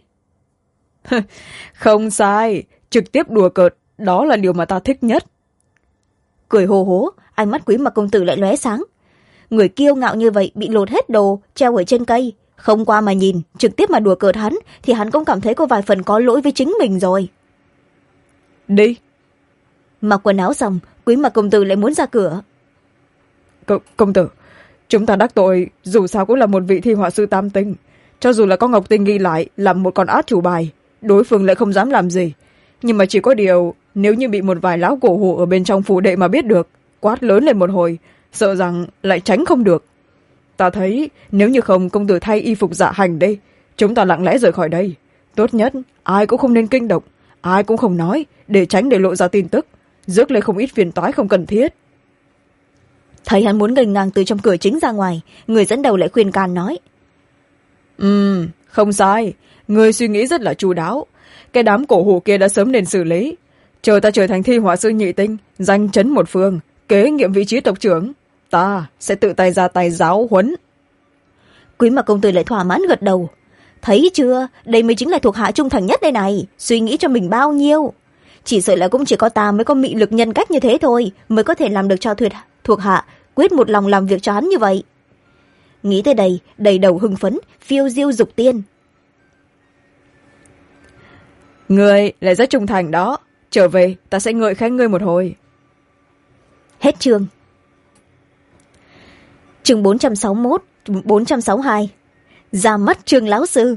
Không sai, trực tiếp đùa cợt, đó là điều mà ta thích nhất.
Cười hồ hố, ánh mắt Quý Mặc công tử lại lóe sáng. Người kiêu ngạo như vậy bị lột hết đồ, treo ở trên cây. Không qua mà nhìn, trực tiếp mà đùa cợt hắn, thì hắn cũng cảm thấy có vài phần có lỗi với chính mình rồi.
Đi.
Mặc quần áo xong, Quý Mặc công tử lại muốn ra cửa.
Công tử, chúng ta đắc tội dù sao cũng là một vị thi họa sư tam tinh. Cho dù là có Ngọc Tinh ghi lại làm một con át chủ bài, đối phương lại không dám làm gì. Nhưng mà chỉ có điều, nếu như bị một vài lão cổ hủ ở bên trong phủ đệ mà biết được, quát lớn lên một hồi, sợ rằng lại tránh không được. Ta thấy nếu như không công tử thay y phục dạ hành đây, chúng ta lặng lẽ rời khỏi đây. Tốt nhất ai cũng không nên kinh động, ai cũng không nói, để tránh để lộ ra tin tức, rước lên không ít phiền toái không cần thiết.
Thấy hắn muốn nghênh ngang từ trong cửa chính ra ngoài, người dẫn đầu lại khuyên can nói:
Không sai, người suy nghĩ rất là chu đáo. Cái đám cổ hủ kia đã sớm nên xử lý. Chờ ta trở thành thi hỏa sư nhị tinh, danh chấn một phương, kế nhiệm vị trí tộc trưởng, ta sẽ tự tay ra tay giáo huấn.
Quý Mặc công tử lại thỏa mãn gật đầu. Thấy chưa, đây mới chính là thuộc hạ trung thành nhất đây này, suy nghĩ cho mình bao nhiêu. Chỉ sợ là cũng chỉ có ta mới có mị lực nhân cách như thế thôi, mới có thể làm được cho thuộc hạ quyết một lòng làm việc cho hắn như vậy. Nghĩ tới đây, đầy đầu hưng phấn, phiêu diêu dục tiên.
Người lại rất trung thành đó, trở về ta sẽ ngợi khen ngươi một hồi.
Hết chương. Chương 461, 462. Ra mắt Trương lão sư.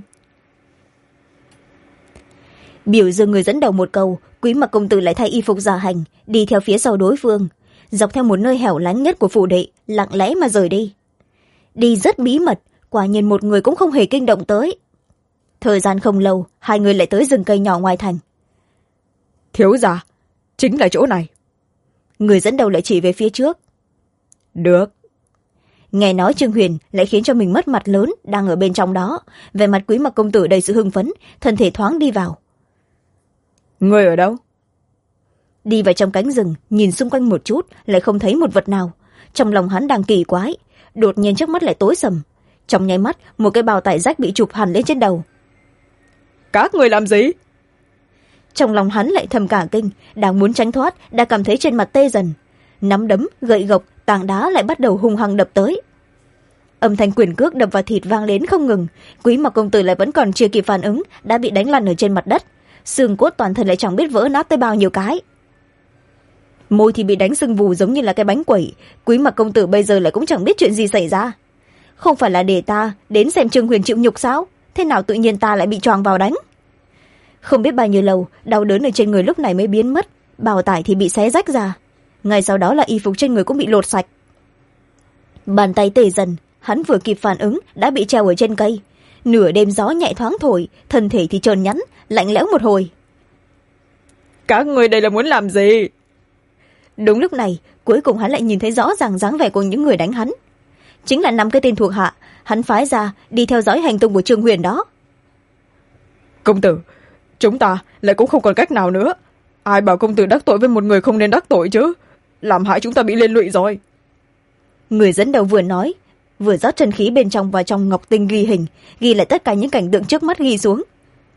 Biểu dương người dẫn đầu một câu, Quý Mặc công tử lại thay y phục giả hành, đi theo phía sau đối phương, dọc theo một nơi hẻo lánh nhất của phủ đệ, lặng lẽ mà rời đi. Đi rất bí mật, quả nhiên một người cũng không hề kinh động tới. Thời gian không lâu, hai người lại tới rừng cây nhỏ ngoài thành.
Thiếu gia, chính là chỗ này.
Người dẫn đầu lại chỉ về phía trước.
Được.
Nghe nói Trương Huyền lại khiến cho mình mất mặt lớn đang ở bên trong đó, về mặt Quý Mặc công tử đầy sự hưng phấn, thân thể thoáng đi vào.
Người ở đâu?
Đi vào trong cánh rừng, nhìn xung quanh một chút, lại không thấy một vật nào. Trong lòng hắn đang kỳ quái, đột nhiên trước mắt lại tối sầm. Trong nháy mắt, một cái bào tải rách bị chụp hẳn lên trên đầu.
Các người làm gì?
Trong lòng hắn lại thầm cả kinh, đang muốn tránh thoát, đã cảm thấy trên mặt tê dần. Nắm đấm, gậy gộc, tảng đá lại bắt đầu hung hăng đập tới. Âm thanh quyền cước đập vào thịt vang lên không ngừng. Quý Mặc công tử lại vẫn còn chưa kịp phản ứng, đã bị đánh lăn ở trên mặt đất. Xương cốt toàn thân lại chẳng biết vỡ nát tới bao nhiêu cái. Môi thì bị đánh sưng vù giống như là cái bánh quẩy. Quý Mặc công tử bây giờ lại cũng chẳng biết chuyện gì xảy ra. Không phải là để ta đến xem Trương Huyền chịu nhục sao? Thế nào tự nhiên ta lại bị choàng vào đánh? Không biết bao nhiêu lâu, đau đớn ở trên người lúc này mới biến mất. Bào tải thì bị xé rách ra. Ngay sau đó là y phục trên người cũng bị lột sạch. Bàn tay tê dần, hắn vừa kịp phản ứng đã bị treo ở trên cây. Nửa đêm gió nhẹ thoáng thổi, thân thể thì trơn nhẵn, lạnh lẽo một hồi.
Các người đây là muốn làm gì?
Đúng lúc này, cuối cùng hắn lại nhìn thấy rõ ràng dáng vẻ của những người đánh hắn. Chính là 5 cái tên thuộc hạ, hắn phái ra đi theo dõi hành tung của Trương Huyền đó.
Công tử, chúng ta lại cũng không còn cách nào nữa. Ai bảo công tử đắc tội với một người không nên đắc tội chứ? Làm hại chúng ta bị liên lụy rồi.
Người dẫn đầu vừa nói, vừa rót chân khí bên trong vào trong ngọc tinh ghi hình, ghi lại tất cả những cảnh tượng trước mắt ghi xuống.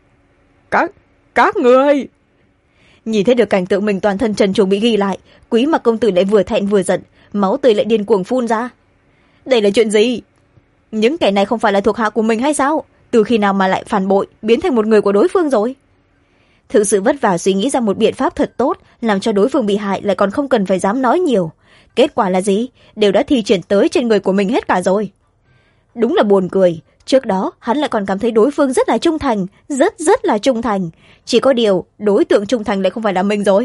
Các người!
Nhìn thấy được cảnh tượng mình toàn thân trần truồng bị ghi lại, Quý Mặc công tử lại vừa thẹn vừa giận, máu tươi lại điên cuồng phun ra. Đây là chuyện gì? Những kẻ này không phải là thuộc hạ của mình hay sao? Từ khi nào mà lại phản bội, biến thành một người của đối phương rồi? Thực sự vất vả suy nghĩ ra một biện pháp thật tốt, làm cho đối phương bị hại lại còn không cần phải dám nói nhiều. Kết quả là gì? Đều đã thi triển tới trên người của mình hết cả rồi. Đúng là buồn cười. Trước đó, hắn lại còn cảm thấy đối phương rất là trung thành, rất là trung thành. Chỉ có điều, đối tượng trung thành lại không phải là mình rồi.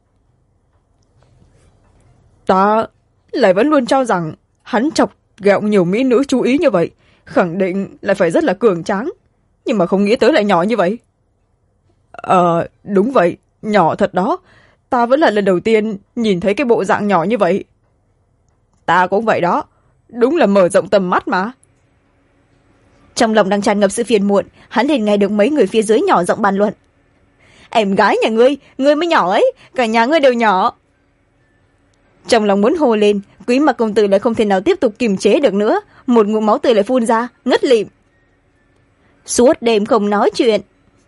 Ta lại vẫn luôn cho rằng hắn chọc ghẹo nhiều mỹ nữ chú ý như vậy, khẳng định lại phải rất là cường tráng. Nhưng mà không nghĩ tới lại nhỏ như vậy. Đúng vậy, nhỏ thật đó. Ta vẫn là lần đầu tiên nhìn thấy cái bộ dạng nhỏ như vậy. Ta cũng vậy đó, đúng là mở rộng tầm mắt mà.
Trong lòng đang tràn ngập sự phiền muộn, hắn liền nghe được mấy người phía dưới nhỏ giọng bàn luận. Em gái nhà ngươi mới nhỏ ấy, cả nhà ngươi đều nhỏ. Trong lòng muốn hô lên, Quý Mặc công tử lại không thể nào tiếp tục kiềm chế được nữa, một ngụm máu tươi lại phun ra, ngất lịm. Suốt đêm không nói chuyện.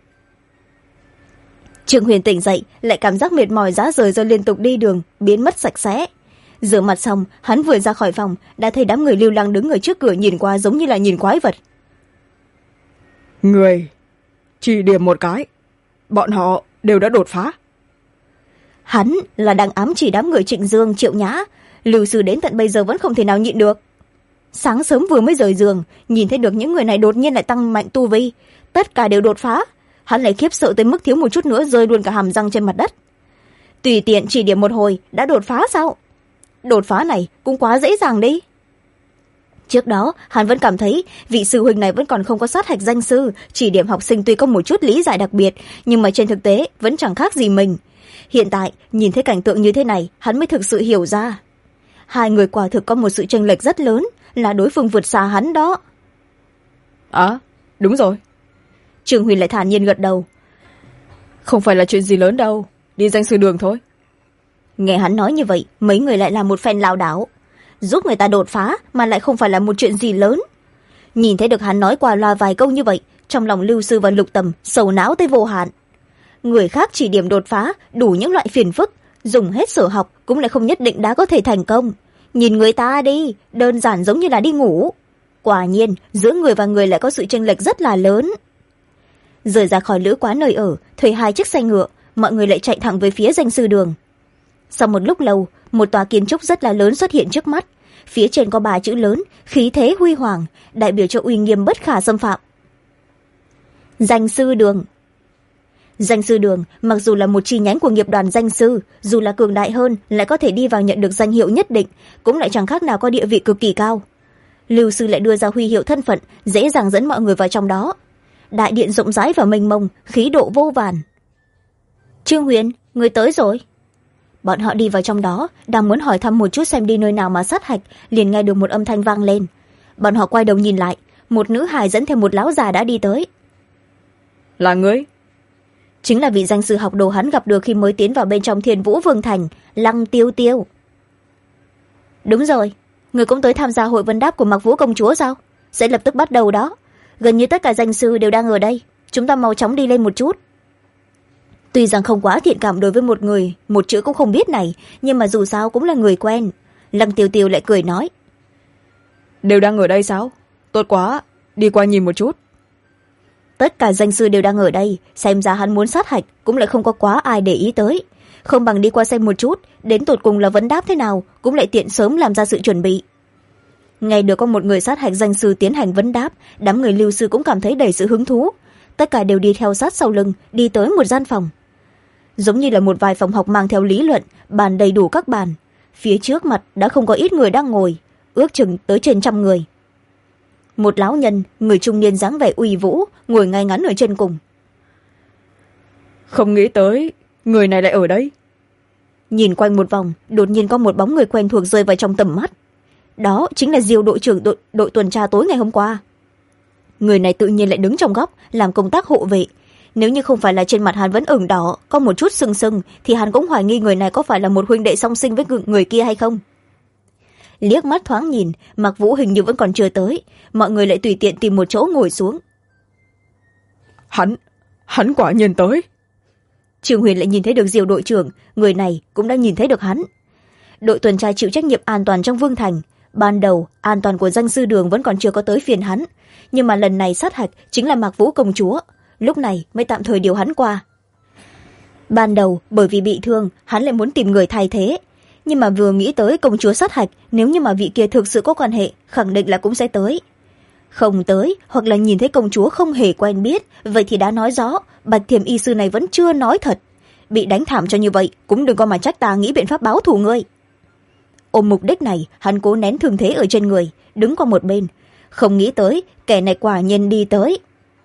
Trương Huyền tỉnh dậy, lại cảm giác mệt mỏi rã rời do liên tục đi đường, biến mất sạch sẽ. Rửa mặt xong, hắn vừa ra khỏi phòng, đã thấy đám người lưu lăng đứng ở trước cửa nhìn qua giống như là nhìn quái vật.
Người, chỉ điểm một cái, bọn họ đều đã đột phá.
Hắn là đang ám chỉ đám người Trịnh Dương, Triệu Nhã, Lưu Sư đến tận bây giờ vẫn không thể nào nhịn được. Sáng sớm vừa mới rời giường, nhìn thấy được những người này đột nhiên lại tăng mạnh tu vi, tất cả đều đột phá. hắn lại khiếp sợ tới mức thiếu một chút nữa rơi luôn cả hàm răng trên mặt đất. Tùy tiện chỉ điểm một hồi đã đột phá sao? Đột phá này cũng quá dễ dàng đi. Trước đó hắn vẫn cảm thấy vị sư huynh này vẫn còn không có sát hạch danh sư, chỉ điểm học sinh tuy có một chút lý giải đặc biệt, nhưng mà trên thực tế vẫn chẳng khác gì mình. Hiện tại nhìn thấy cảnh tượng như thế này, hắn mới thực sự hiểu ra. Hai người quả thực có một sự chênh lệch rất lớn, là đối phương vượt xa hắn đó.
Đúng rồi.
Trương Huyền lại thản nhiên gật đầu.
Không phải là chuyện gì lớn đâu, đi danh sư đường thôi.
Nghe hắn nói như vậy, mấy người lại làm một phen lảo đảo. Giúp người ta đột phá mà lại không phải là một chuyện gì lớn. Nhìn thấy được hắn nói qua loa vài câu như vậy, trong lòng Lưu Sư và Lục Tầm sầu não tới vô hạn. Người khác chỉ điểm đột phá đủ những loại phiền phức, dùng hết sở học cũng lại không nhất định đã có thể thành công. Nhìn người ta đi, đơn giản giống như là đi ngủ. Quả nhiên giữa người và người lại có sự chênh lệch rất là lớn. Rời ra khỏi lữ quán nơi ở, thuê 2 chiếc xe ngựa, mọi người lại chạy thẳng về phía danh sư đường. Sau một lúc lâu, một tòa kiến trúc rất là lớn xuất hiện trước mắt. Phía trên có 3 chữ lớn, khí thế huy hoàng, đại biểu cho uy nghiêm bất khả xâm phạm. Danh sư đường. Danh sư đường mặc dù là một chi nhánh của nghiệp đoàn danh sư, dù là cường đại hơn lại có thể đi vào nhận được danh hiệu nhất định, cũng lại chẳng khác nào có địa vị cực kỳ cao. Lưu Sư lại đưa ra huy hiệu thân phận, dễ dàng dẫn mọi người vào trong đó. Đại điện rộng rãi và mênh mông, khí độ vô vàn. Trương Huyền, người tới rồi. Bọn họ đi vào trong đó, đang muốn hỏi thăm một chút xem đi nơi nào mà sát hạch, liền nghe được một âm thanh vang lên. Bọn họ quay đầu nhìn lại, một nữ hài dẫn theo một lão già đã đi tới.
Là ngươi?
Chính là vị danh sư học đồ hắn gặp được khi mới tiến vào bên trong Thiên Vũ Vương Thành, Lăng Tiêu Tiêu. Đúng rồi, người cũng tới tham gia hội vấn đáp của Mặc Vũ công chúa sao? Sẽ lập tức bắt đầu đó. Gần như tất cả danh sư đều đang ở đây, chúng ta mau chóng đi lên một chút. Tuy rằng không quá thiện cảm đối với một người một chữ cũng không biết này, nhưng mà dù sao cũng là người quen. Lăng Tiêu Tiêu lại cười nói.
Đều đang ở đây sao? Tốt quá, đi qua nhìn một chút.
Tất cả danh sư đều đang ở đây, xem ra hắn muốn sát hạch cũng lại không có quá ai để ý tới. Không bằng đi qua xem một chút, đến tột cùng là vấn đáp thế nào, cũng lại tiện sớm làm ra sự chuẩn bị. Ngày được có một người sát hạch danh sư tiến hành vấn đáp, đám người Lưu Sư cũng cảm thấy đầy sự hứng thú. Tất cả đều đi theo sát sau lưng, đi tới một gian phòng. Giống như là một vài phòng học mang theo lý luận, bàn đầy đủ các bàn. Phía trước mặt đã không có ít người đang ngồi, ước chừng tới trên 100 người. Một lão nhân, người trung niên dáng vẻ uy vũ, ngồi ngay ngắn ở trên cùng.
Không nghĩ tới, người này lại ở đây.
Nhìn quanh một vòng, đột nhiên có một bóng người quen thuộc rơi vào trong tầm mắt. Đó chính là Diêu đội trưởng đội tuần tra tối ngày hôm qua. Người này tự nhiên lại đứng trong góc, làm công tác hộ vệ. Nếu như không phải là trên mặt hắn vẫn ửng đỏ, có một chút sưng sưng, thì hắn cũng hoài nghi người này có phải là một huynh đệ song sinh với người kia hay không. Liếc mắt thoáng nhìn, Mặc Vũ hình như vẫn còn chưa tới, mọi người lại tùy tiện tìm một chỗ ngồi xuống.
Hắn quả nhiên tới.
Trương Huyền lại nhìn thấy được Diêu đội trưởng, người này cũng đã nhìn thấy được hắn. Đội tuần tra chịu trách nhiệm an toàn trong Vương Thành. Ban đầu, an toàn của danh sư đường vẫn còn chưa có tới phiền hắn, nhưng mà lần này sát hạch chính là Mặc Vũ công chúa, lúc này mới tạm thời điều hắn qua. Ban đầu, bởi vì bị thương, hắn lại muốn tìm người thay thế, nhưng mà vừa nghĩ tới công chúa sát hạch, nếu như mà vị kia thực sự có quan hệ, khẳng định là cũng sẽ tới. Không tới, hoặc là nhìn thấy công chúa không hề quen biết, vậy thì đã nói rõ, Bạch Thiểm y sư này vẫn chưa nói thật. Bị đánh thảm cho như vậy, cũng đừng có mà trách ta nghĩ biện pháp báo thù ngươi. Ôm mục đích này, hắn cố nén thương thế ở trên người, đứng qua một bên. Không nghĩ tới, kẻ này quả nhiên đi tới.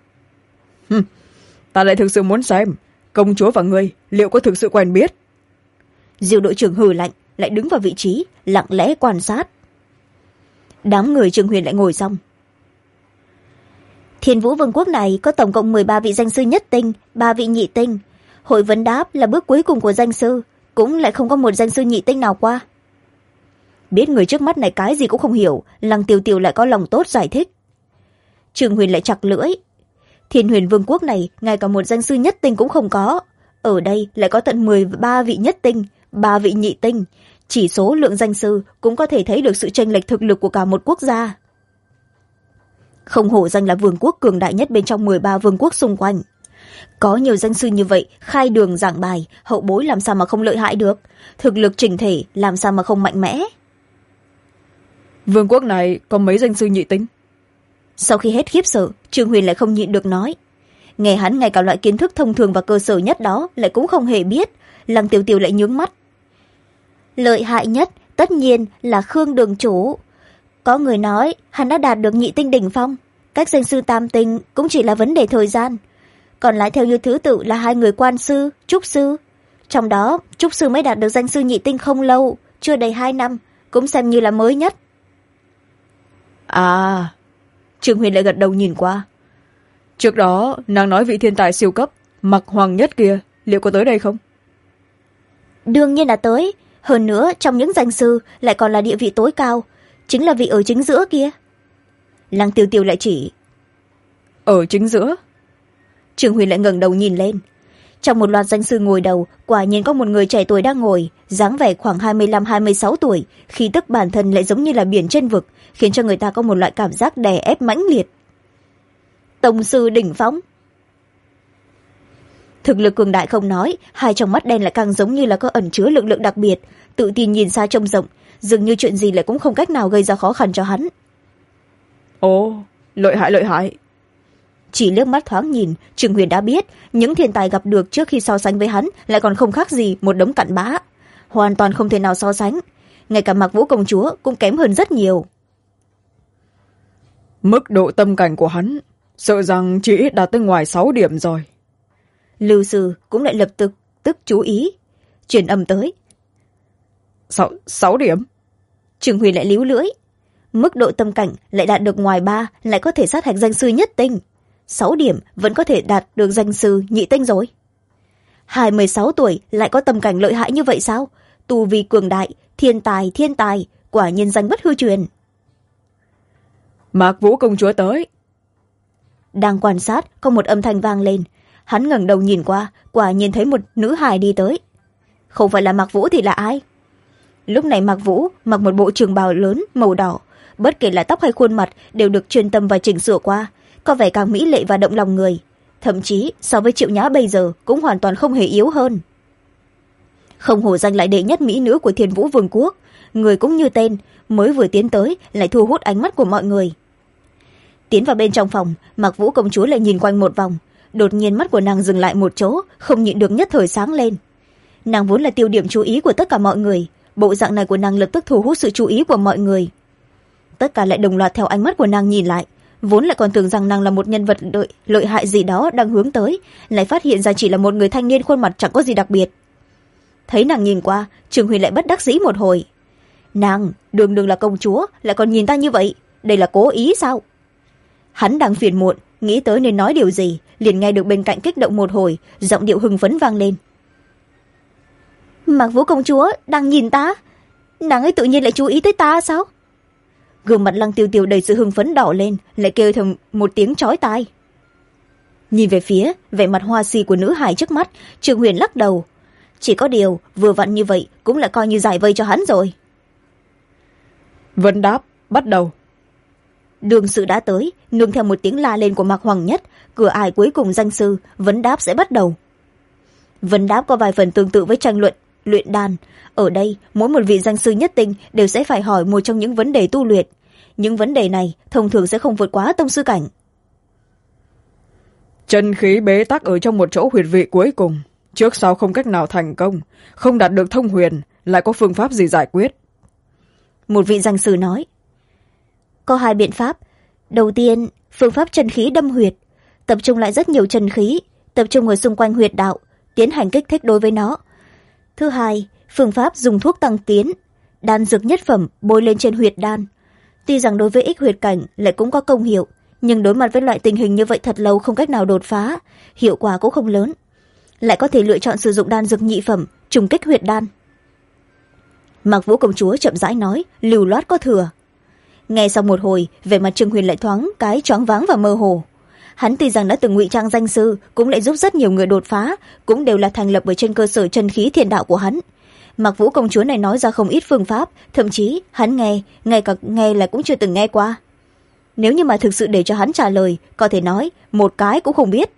Ta lại thực sự muốn xem, công chúa và ngươi liệu có thực sự quen biết.
Diêu đội trưởng hừ lạnh, lại đứng vào vị trí, lặng lẽ quan sát. Đám người Trương Huyền lại ngồi xong. Thiên Vũ Vương quốc này có tổng cộng 13 vị danh sư nhất tinh, 3 vị nhị tinh. Hội vấn đáp là bước cuối cùng của danh sư, cũng lại không có một danh sư nhị tinh nào qua. Biết người trước mắt này cái gì cũng không hiểu, Lăng Tiêu Tiêu lại có lòng tốt giải thích. Trương Huyền lại chặt lưỡi. Thiên Huyền Vương quốc này ngay cả một danh sư nhất tinh cũng không có, ở đây lại có tận 13 vị nhất tinh, 3 vị nhị tinh. Chỉ số lượng danh sư cũng có thể thấy được sự chênh lệch thực lực của cả một quốc gia. Không hổ danh là vương quốc cường đại nhất bên trong 13 vương quốc xung quanh. Có nhiều danh sư như vậy, khai đường giảng bài, hậu bối làm sao mà không lợi hại được, thực lực chỉnh thể làm sao mà không mạnh mẽ.
Vương quốc này có mấy danh sư nhị tinh?
Sau khi hết khiếp sợ, Trương Huyền lại không nhịn được nói. Nghe hắn ngay cả loại kiến thức thông thường và cơ sở nhất đó lại cũng không hề biết. Lăng Tiêu Tiêu lại nhướng mắt. Lợi hại nhất tất nhiên là Khương đường chủ. Có người nói hắn đã đạt được nhị tinh đỉnh phong, cách danh sư tam tinh cũng chỉ là vấn đề thời gian. Còn lại theo như thứ tự là 2 người quan sư, trúc sư. Trong đó trúc sư mới đạt được danh sư nhị tinh không lâu, chưa đầy 2 năm, cũng xem như là mới nhất.
À, Trương Huyền lại gật đầu nhìn qua. Trước đó nàng nói vị thiên tài siêu cấp Mặc Hoàng Nhất kia liệu có tới đây không?
Đương nhiên là tới. Hơn nữa trong những danh sư lại còn là địa vị tối cao, chính là vị ở chính giữa kia. Lăng Tiêu Tiêu lại chỉ.
Ở chính giữa?
Trương Huyền lại ngẩng đầu nhìn lên. Trong một loạt danh sư ngồi đầu, quả nhiên có một người trẻ tuổi đang ngồi, dáng vẻ khoảng 25-26 tuổi, khí tức bản thân lại giống như là biển trên vực, khiến cho người ta có một loại cảm giác đè ép mãnh liệt. Tông sư đỉnh phong. Thực lực cường đại không nói, 2 trong mắt đen lại càng giống như là có ẩn chứa lực lượng đặc biệt, tự tin nhìn xa trông rộng, dường như chuyện gì lại cũng không cách nào gây ra khó khăn cho hắn.
Ồ, lợi hại.
Chỉ liếc mắt thoáng nhìn, Trương Huyền đã biết những thiên tài gặp được trước khi so sánh với hắn lại còn không khác gì một đống cặn bã, hoàn toàn không thể nào so sánh. Ngay cả Mạc Vũ công chúa cũng kém hơn rất nhiều.
Mức độ tâm cảnh của hắn sợ rằng chỉ ít đạt tới ngoài 6 điểm rồi.
Lưu sư cũng lại lập tức chú ý, truyền âm tới.
6 điểm?
Trương Huyền lại líu lưỡi. Mức độ tâm cảnh lại đạt được ngoài 3, lại có thể sát hạch danh sư nhất tinh. 6 điểm vẫn có thể đạt được danh sư nhị tinh rồi. 26 tuổi lại có tâm cảnh lợi hại như vậy sao? Tu vi cường đại, thiên tài, quả nhiên danh bất hư truyền.
Mạc Vũ công chúa tới.
Đang quan sát, có một âm thanh vang lên. Hắn ngẩng đầu nhìn qua, quả nhiên thấy một nữ hài đi tới. Không phải là Mạc Vũ thì là ai? Lúc này Mạc Vũ mặc một bộ trường bào lớn màu đỏ, bất kể là tóc hay khuôn mặt đều được chuyên tâm và chỉnh sửa qua, có vẻ càng mỹ lệ và động lòng người. Thậm chí so với Triệu Nhã bây giờ cũng hoàn toàn không hề yếu hơn. Không hổ danh lại đệ nhất mỹ nữ của Thiên Vũ Vương quốc, người cũng như tên, mới vừa tiến tới lại thu hút ánh mắt của mọi người. Tiến vào bên trong phòng, Mạc Vũ công chúa lại nhìn quanh một vòng, đột nhiên mắt của nàng dừng lại một chỗ, không nhịn được nhất thời sáng lên. Nàng vốn là tiêu điểm chú ý của tất cả mọi người, bộ dạng này của nàng lập tức thu hút sự chú ý của mọi người. Tất cả lại đồng loạt theo ánh mắt của nàng nhìn lại, vốn lại còn tưởng rằng nàng là một nhân vật lợi hại gì đó đang hướng tới, lại phát hiện ra chỉ là một người thanh niên khuôn mặt chẳng có gì đặc biệt. Thấy nàng nhìn qua, Trương Huyền lại bất đắc dĩ một hồi. Nàng đường là công chúa, lại còn nhìn ta như vậy, đây là cố ý sao? Hắn đang phiền muộn, nghĩ tới nên nói điều gì, liền nghe được bên cạnh kích động một hồi, giọng điệu hưng phấn vang lên. Mạc Vũ công chúa đang nhìn ta, nàng ấy tự nhiên lại chú ý tới ta sao? Gương mặt Lăng Tiêu Tiêu đầy sự hưng phấn đỏ lên, lại kêu thầm một tiếng chói tai. Nhìn về phía vẻ mặt hoa si của nữ hài trước mắt, Trương Huyền lắc đầu. Chỉ có điều vừa vặn như vậy cũng lại coi như giải vây cho hắn rồi.
Vấn đáp bắt đầu.
Đương sự đã tới, nương theo một tiếng la lên của Mạc Hoàng Nhất, cửa ải cuối cùng danh sư vấn đáp sẽ bắt đầu. Vấn đáp có vài phần tương tự với tranh luận luyện đan. Ở đây mỗi một vị danh sư nhất tinh đều sẽ phải hỏi một trong những vấn đề tu luyện. Những vấn đề này thông thường sẽ không vượt quá tông sư cảnh.
Chân khí bế tắc ở trong một chỗ huyệt vị cuối cùng, trước sau không cách nào thành công, không đạt được thông huyền, lại có phương pháp gì giải quyết?
Một vị danh sư nói. Có 2 biện pháp. Đầu tiên, phương pháp chân khí đâm huyệt, tập trung lại rất nhiều chân khí, tập trung ở xung quanh huyệt đạo, tiến hành kích thích đối với nó. Thứ hai, phương pháp dùng thuốc tăng tiến, đan dược nhất phẩm bôi lên trên huyệt đan. Tuy rằng đối với ích huyệt cảnh lại cũng có công hiệu, nhưng đối mặt với loại tình hình như vậy thật lâu không cách nào đột phá, hiệu quả cũng không lớn. Lại có thể lựa chọn sử dụng đan dược nhị phẩm, trùng kích huyệt đan. Mạc Vũ công chúa chậm rãi nói, lưu loát có thừa. Nghe xong một hồi, vẻ mặt Trương Huyền lại thoáng cái choáng váng và mơ hồ. Hắn tuy rằng đã từng ngụy trang danh sư, cũng lại giúp rất nhiều người đột phá, cũng đều là thành lập ở trên cơ sở chân khí thiên đạo của hắn. Mạc Vũ công chúa này nói ra không ít phương pháp, thậm chí hắn ngay cả nghe là cũng chưa từng nghe qua. Nếu như mà thực sự để cho hắn trả lời, có thể nói một cái cũng không biết.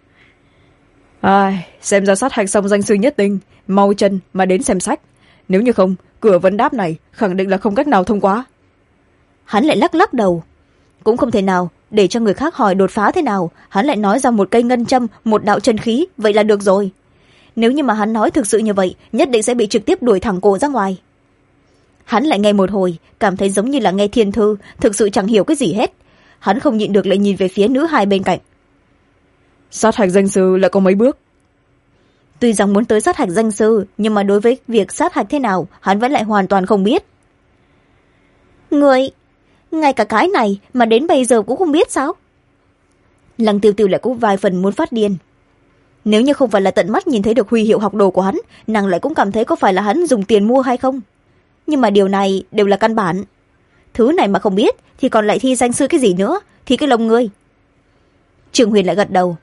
Xem ra sát hạch xong danh sư nhất tinh, mau chân mà đến xem sách. Nếu như không, cửa vấn đáp này khẳng định là không cách nào thông qua.
Hắn lại lắc đầu. cũng không thể nào để cho người khác hỏi đột phá thế nào, hắn lại nói ra một cây ngân châm, một đạo chân khí, vậy là được rồi. Nếu như mà hắn nói thực sự như vậy, nhất định sẽ bị trực tiếp đuổi thẳng cổ ra ngoài. Hắn lại nghe một hồi, cảm thấy giống như là nghe thiên thư, thực sự chẳng hiểu cái gì hết. Hắn không nhịn được lại nhìn về phía nữ hài bên cạnh.
Sát hạch danh sư lại có mấy bước?
Tuy rằng muốn tới sát hạch danh sư, nhưng mà đối với việc sát hạch thế nào, hắn vẫn lại hoàn toàn không biết. Người, ngay cả cái này mà đến bây giờ cũng không biết sao? Lăng Tiêu Tiêu lại cũng vài phần muốn phát điên. Nếu như không phải là tận mắt nhìn thấy được huy hiệu học đồ của hắn, nàng lại cũng cảm thấy có phải là hắn dùng tiền mua hay không. Nhưng mà điều này đều là căn bản. Thứ này mà không biết thì còn lại thi danh sư cái gì nữa, thì cái lông ngươi. Trường Huyền lại gật đầu.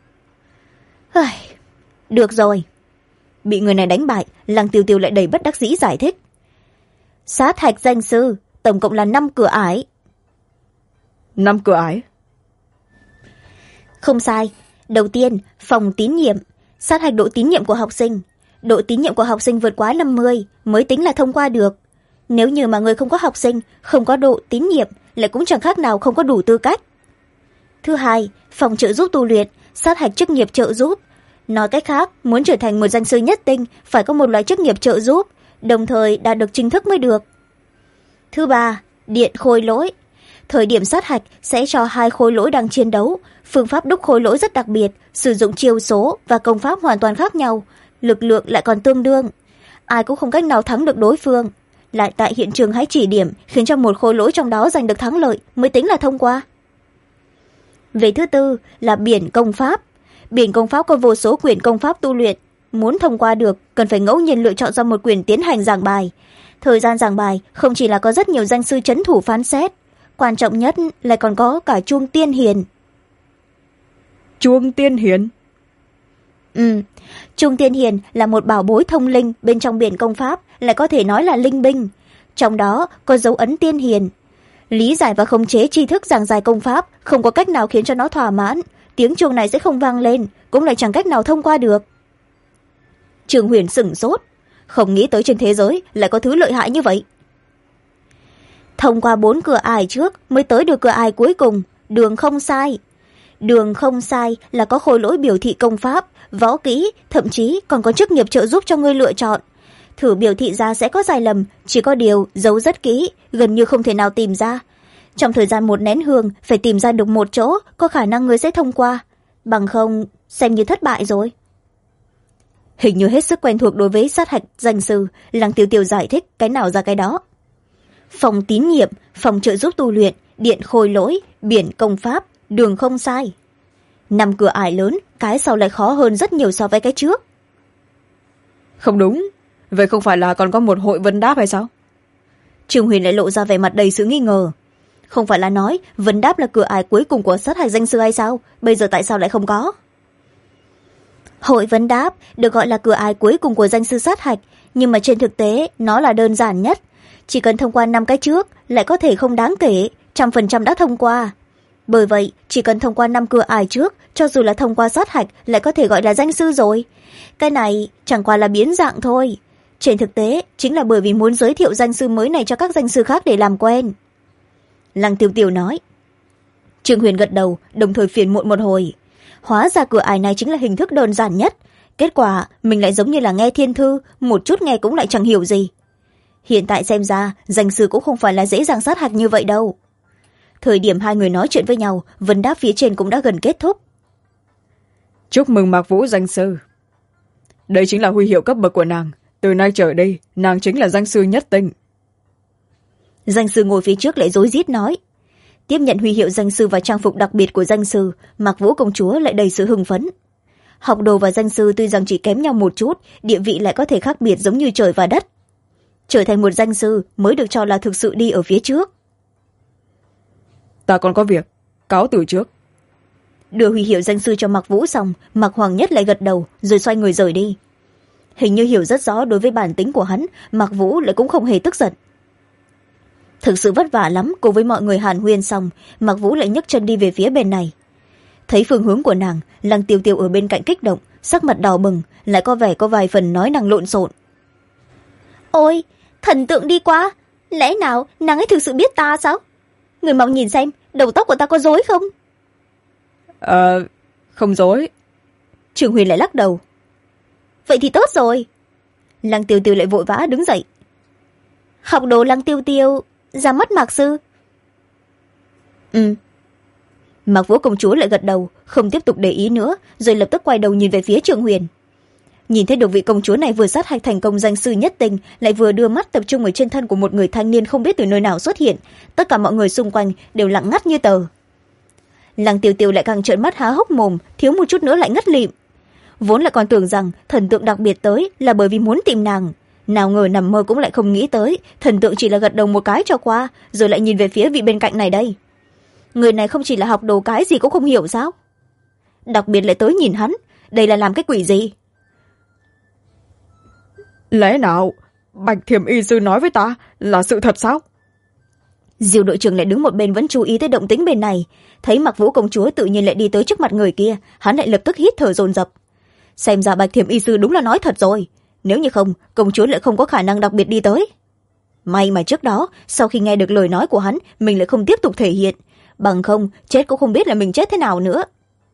Được rồi. Bị người này đánh bại, Lăng Tiêu Tiêu lại đầy bất đắc dĩ giải thích. Sát hạch danh sư tổng cộng là 5 cửa ải.
5 cửa ải?
Không sai. Đầu tiên, phòng tín nhiệm, sát hạch độ tín nhiệm của học sinh. Độ tín nhiệm của học sinh vượt quá 50 mới tính là thông qua được. Nếu như mà người không có học sinh, không có độ tín nhiệm, lại cũng chẳng khác nào không có đủ tư cách. Thứ hai, phòng trợ giúp tu luyện, sát hạch chức nghiệp trợ giúp. Nói cách khác, muốn trở thành một danh sư nhất tinh, phải có một loại chức nghiệp trợ giúp, đồng thời đạt được chính thức mới được. Thứ ba, điện khôi lỗi. Thời điểm sát hạch sẽ cho 2 khôi lỗi đang chiến đấu, phương pháp đúc khôi lỗi rất đặc biệt, sử dụng chiêu số và công pháp hoàn toàn khác nhau, lực lượng lại còn tương đương. Ai cũng không cách nào thắng được đối phương. Lại tại hiện trường hãy chỉ điểm, khiến cho một khôi lỗi trong đó giành được thắng lợi mới tính là thông qua. Về thứ tư là biển công pháp. Biển công pháp có vô số quyển công pháp tu luyện. Muốn thông qua được, cần phải ngẫu nhiên lựa chọn ra một quyển tiến hành giảng bài. Thời gian giảng bài không chỉ là có rất nhiều danh sư trấn thủ phán xét, quan trọng nhất lại còn có cả chuông tiên hiền.
Chuông tiên hiền?
Chuông tiên hiền là một bảo bối thông linh bên trong biển công pháp, lại có thể nói là linh binh. Trong đó có dấu ấn tiên hiền. Lý giải và khống chế tri thức giảng giải công pháp không có cách nào khiến cho nó thỏa mãn. Tiếng chuông này sẽ không vang lên, cũng lại chẳng cách nào thông qua được. Trường Huyền sửng sốt, không nghĩ tới trên thế giới lại có thứ lợi hại như vậy. Thông qua 4 cửa ải trước mới tới được cửa ải cuối cùng, đường không sai. Đường không sai là có khối lỗi biểu thị công pháp, võ kỹ, thậm chí còn có chức nghiệp trợ giúp cho ngươi lựa chọn. Thử biểu thị ra sẽ có sai lầm, chỉ có điều giấu rất kỹ, gần như không thể nào tìm ra. Trong thời gian 1 nén hương phải tìm ra được một chỗ có khả năng ngươi sẽ thông qua, bằng không xem như thất bại rồi. Hình như hết sức quen thuộc đối với sát hạch danh sư, Lăng Tiêu Tiêu giải thích cái nào ra cái đó. Phòng tín nhiệm, phòng trợ giúp tu luyện, điện khôi lỗi, biển công pháp, đường không sai. 5 cửa ải lớn, cái sau lại khó hơn rất nhiều so với cái trước.
Không đúng, vậy không phải là còn có một hội vấn đáp hay sao?
Trường Huyền lại lộ ra vẻ mặt đầy sự nghi ngờ. Không phải là nói vấn đáp là cửa ải cuối cùng của sát hạch danh sư hay sao? Bây giờ tại sao lại không có? Hội vấn đáp được gọi là cửa ải cuối cùng của danh sư sát hạch, nhưng mà trên thực tế nó là đơn giản nhất. Chỉ cần thông qua 5 cái trước lại có thể không đáng kể, 100% đã thông qua. Bởi vậy, chỉ cần thông qua 5 cửa ải trước, cho dù là thông qua sát hạch lại có thể gọi là danh sư rồi. Cái này chẳng qua là biến dạng thôi. Trên thực tế, chính là bởi vì muốn giới thiệu danh sư mới này cho các danh sư khác để làm quen. Lăng Tiêu Tiêu nói. Trương Huyền gật đầu, đồng thời phiền muộn một hồi. Hóa ra cửa ải này chính là hình thức đơn giản nhất. Kết quả, mình lại giống như là nghe thiên thư, một chút nghe cũng lại chẳng hiểu gì. Hiện tại xem ra, danh sư cũng không phải là dễ dàng sát hạch như vậy đâu. Thời điểm hai người nói chuyện với nhau, vấn đáp phía trên cũng đã gần kết thúc.
Chúc mừng Mạc Vũ danh sư. Đây chính là huy hiệu cấp bậc của nàng. Từ nay trở đi, nàng chính là danh sư nhất tinh.
Danh sư ngồi phía trước lại rối rít nói. Tiếp nhận huy hiệu danh sư và trang phục đặc biệt của danh sư, Mạc Vũ công chúa lại đầy sự hưng phấn. Học đồ và danh sư tuy rằng chỉ kém nhau một chút, địa vị lại có thể khác biệt giống như trời và đất. Trở thành một danh sư mới được cho là thực sự đi ở phía trước.
Ta còn có việc, cáo từ trước.
Đưa huy hiệu danh sư cho Mạc Vũ xong, Mạc Hoàng Nhất lại gật đầu rồi xoay người rời đi. Hình như hiểu rất rõ đối với bản tính của hắn, Mạc Vũ lại cũng không hề tức giận. Thực sự vất vả lắm, cùng với mọi người hàn huyên xong, Mạc Vũ lại nhấc chân đi về phía bên này. Thấy phương hướng của nàng, Lăng Tiêu Tiêu ở bên cạnh kích động, sắc mặt đỏ bừng, lại có vẻ có vài phần nói năng lộn xộn. Ôi, thần tượng đi qua, lẽ nào nàng ấy thực sự biết ta sao? Người mau nhìn xem, đầu tóc của ta có rối không?
Không rối.
Trường Huyền lại lắc đầu. Vậy thì tốt rồi. Lăng Tiêu Tiêu lại vội vã đứng dậy. Học đồ Lăng Tiêu Tiêu, ra mắt Mạc sư. Mạc Vũ công chúa lại gật đầu, không tiếp tục để ý nữa, rồi lập tức quay đầu nhìn về phía Trường Huyền. Nhìn thấy được vị công chúa này vừa sát hạch thành công danh sư nhất tình, lại vừa đưa mắt tập trung ở trên thân của một người thanh niên không biết từ nơi nào xuất hiện, tất cả mọi người xung quanh đều lặng ngắt như tờ. Lăng Tiêu Tiêu lại càng trợn mắt há hốc mồm, thiếu một chút nữa lại ngất lịm. Vốn lại còn tưởng rằng thần tượng đặc biệt tới là bởi vì muốn tìm nàng, nào ngờ nằm mơ cũng lại không nghĩ tới thần tượng chỉ là gật đầu một cái cho qua, rồi lại nhìn về phía vị bên cạnh này đây. Người này không chỉ là học đồ cái gì cũng không hiểu sao, đặc biệt lại tới nhìn hắn, đây là làm cái quỷ gì?
Lẽ nào Bạch Thiểm y sư nói với ta là sự thật sao?
Diêu đội trưởng lại đứng một bên vẫn chú ý tới động tĩnh bên này, thấy Mạc Vũ công chúa tự nhiên lại đi tới trước mặt người kia, hắn lại lập tức hít thở dồn dập. Xem ra Bạch Thiểm y sư đúng là nói thật rồi, nếu như không công chúa lại không có khả năng đặc biệt đi tới. May mà trước đó sau khi nghe được lời nói của hắn, mình lại không tiếp tục thể hiện, bằng không chết cũng không biết là mình chết thế nào nữa.